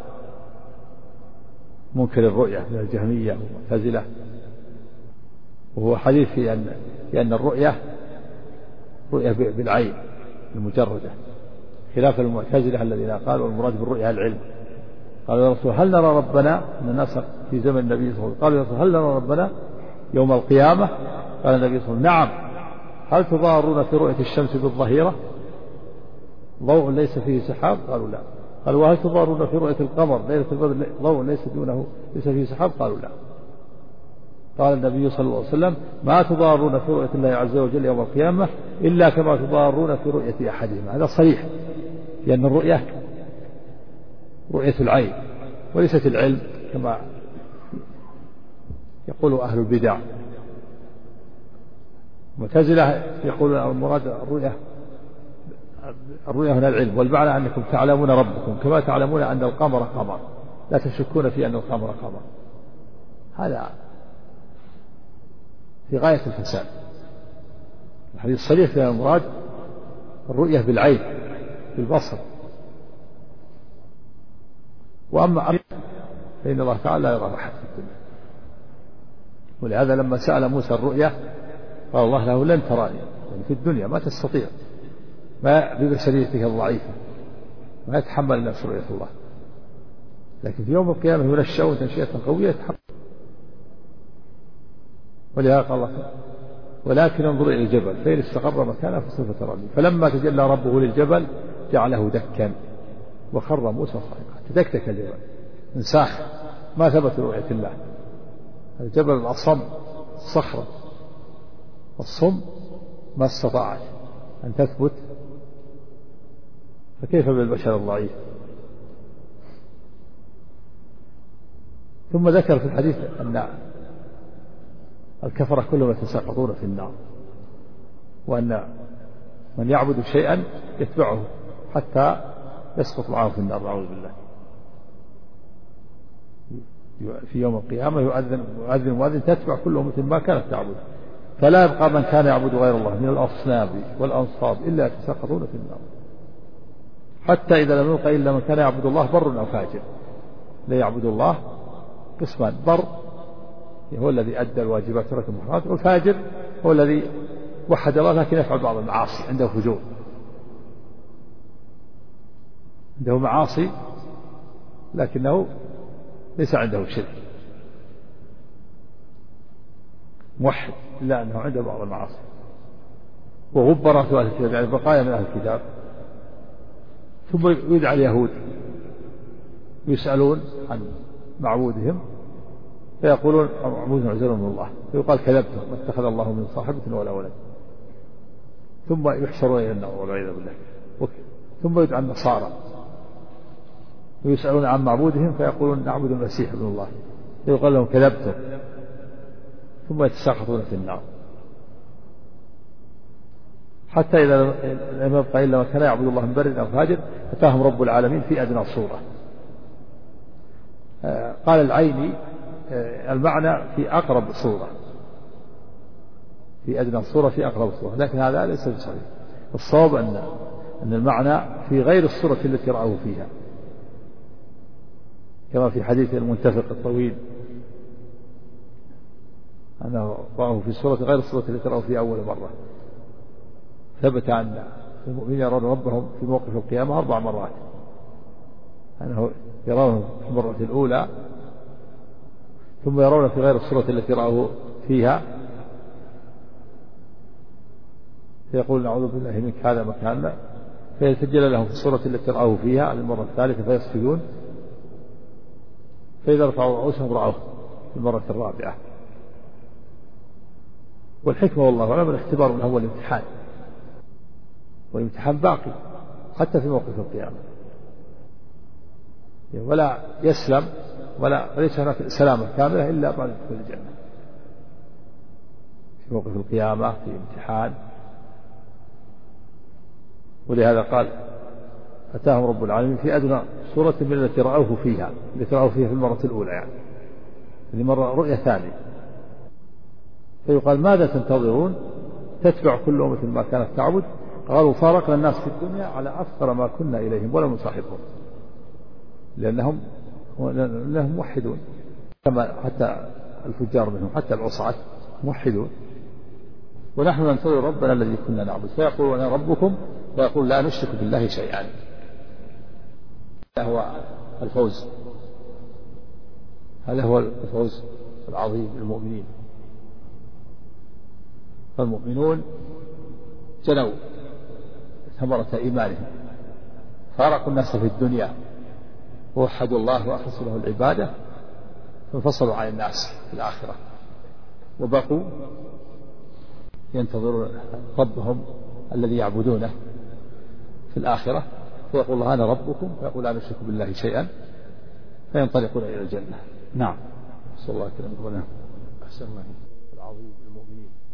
B: منكر الرؤية من الجهمية والمعتزلة. وهو حديث في أن الرؤية رؤية بالعين المجردة، خلاف المعتزلة الذين قالوا المراد بالرؤية العلم. قالوا: يا رسول هل نرى ربنا؟ من الناس في زمن النبي صلى الله عليه وسلم قالوا: يا رسول هل نرى ربنا يوم القيامة؟ قال النبي صلى الله عليه وسلم: نعم. هل تضارون في رؤية الشمس بالظهيرة ضوء ليس فيه سحاب؟ قالوا: لا. قال: وهل تضارون في رؤية القمر ليلة البدر ضوء ليس فيه سحاب؟ قالوا: لا. قال النبي صلى الله عليه وسلم: ما تضارون في رؤية الله عز وجل يوم القيامة إلا كما تضارون في رؤية أحدهما. هذا صريح، لأن الرؤية رؤية العين وليست العلم كما يقول أهل البدع. المعتزلة يقولون المراد الرؤية هنا العلم، والمعنى أنكم تعلمون ربكم كما تعلمون أن القمر قمر، لا تشكون في أن القمر قمر. هذا في غاية الفساد. الحديث الصريح في المراد الرؤية بالعين بالبصر. وأما فإن الله تعالى لا يرى أحد في الدنيا. ولهذا لما سأل موسى الرؤية قال الله له: لن تراني، يعني في الدنيا ما تستطيع، ما ببشريتك الضعيفة ما يتحمل النفس رؤية الله، لكن في يوم القيامة ينشأ تنشئة قوية يتحمل. ولهذا قال الله: ولكن انظر إلى الجبل فإن استقر مكانه فسوف تراني. فلما تجلى ربه للجبل جعله دكا وخر موسى صعقا. تدكتك الجبل انساخ، ما ثبت رؤية الله. الجبل الأصم الصخرة الصم ما استطاعت أن تثبت، فكيف بالبشر الضعيف؟ ثم ذكر في الحديث أن الكفرة كلهم يتساقطون في النار، وأن من يعبد شيئا يتبعه حتى يسقط معه في النار، نعوذ بالله. في يوم القيامة يؤذن مؤذن تتبع كل أمة ما كانت تعبد، فلا يبقى من كان يعبد غير الله من الأصنام والأنصاب إلا يتساقطون في النار، حتى إذا لم يبق إلا من كان يعبد الله بر أو فاجر. لا يعبد الله قسمان: بر هو الذي أدى الواجبات وترك المحرمات، والفاجر هو الذي وحد الله لكن يفعل بعض المعاصي، عنده فجور، عنده معاصي لكنه ليس عنده شرك، موحد إلا أنه عنده بعض المعاصي. وغبرات أهل الكتاب يعني بقايا من أهل الكتاب. ثم يدعى اليهود يسألون عن معبودهم فيقولون معبود عزير من الله، فيقال كذبتم ما اتخذ الله من صاحبة ولا ولد. ثم يحشرون إلى النار والعياذ بالله. ثم يدعى النصارى ويسألون عن معبودهم فيقولون نعبد المسيح ابن الله، فيقال لهم كذبتم، ثم يتساقطون في النار، حتى إذا لم يبقى إلا من كان يعبد الله من بر أو فاجر أتاهم رب العالمين في أدنى صورة. قال العيني المعنى في أقرب صورة، في أدنى صورة في أقرب صورة، لكن هذا ليس بصحيح. الصواب أن المعنى في غير الصورة التي رأوه فيها، كما في حديث المنتفق الطويل أنه رأوه في صورة غير الصورة التي رأوه فيها أول مرة. ثبت أن المؤمنين يرون ربهم في موقف القيامة 4 مرات، أنه يرونه في المرة الأولى، ثم يرون في غير الصورة التي رأوه فيها فيقول نعوذ بالله منك هذا مكاننا، فيتجلى لهم في الصورة التي رأوه فيها المرة الثالثة فيسجدون، فإذا رفعوا رؤوسهم رأوه في المرة الرابعة. والحكمة والله أعلم الاختبار من أول امتحان، والامتحان باقي حتى في موقف القيامة، ولا يسلم وليس هناك سلامة كاملة إلا بعد دخول الجنة. في موقف القيامة في امتحان، ولهذا قال أتاهم رب العالمين في أدنى صورة من التي رأوه فيها في المرة الأولى، يعني هذه مرة رؤية ثانية. فيقال ماذا تنتظرون؟ تتبع كل أمة ما كانت تعبد. قالوا فارقنا الناس في الدنيا على أفقر ما كنا إليهم ولم نصاحبهم، لأنهم موحدون، كما حتى الفجار منهم حتى العصاة موحدون. ونحن ننتظر ربنا الذي كنا نعبد، فيقول أنا ربكم، فيقول لا نشرك بالله شيئا. هذا هو الفوز، هذا هو الفوز العظيم للمؤمنين. فالمؤمنون جنوا ثمرة إيمانهم، فارقوا الناس في الدنيا ووحدوا الله وأخلصوا له العبادة، فانفصلوا عن الناس في الآخرة وبقوا ينتظرون ربهم الذي يعبدونه في الآخرة، فيقول الله أنا ربكم، فيقول لا نشرك بالله شيئا، فينطلقون إلى الجنة. نعم. صلى الله عليه وسلم. أحسن الله العظيم للمؤمنين.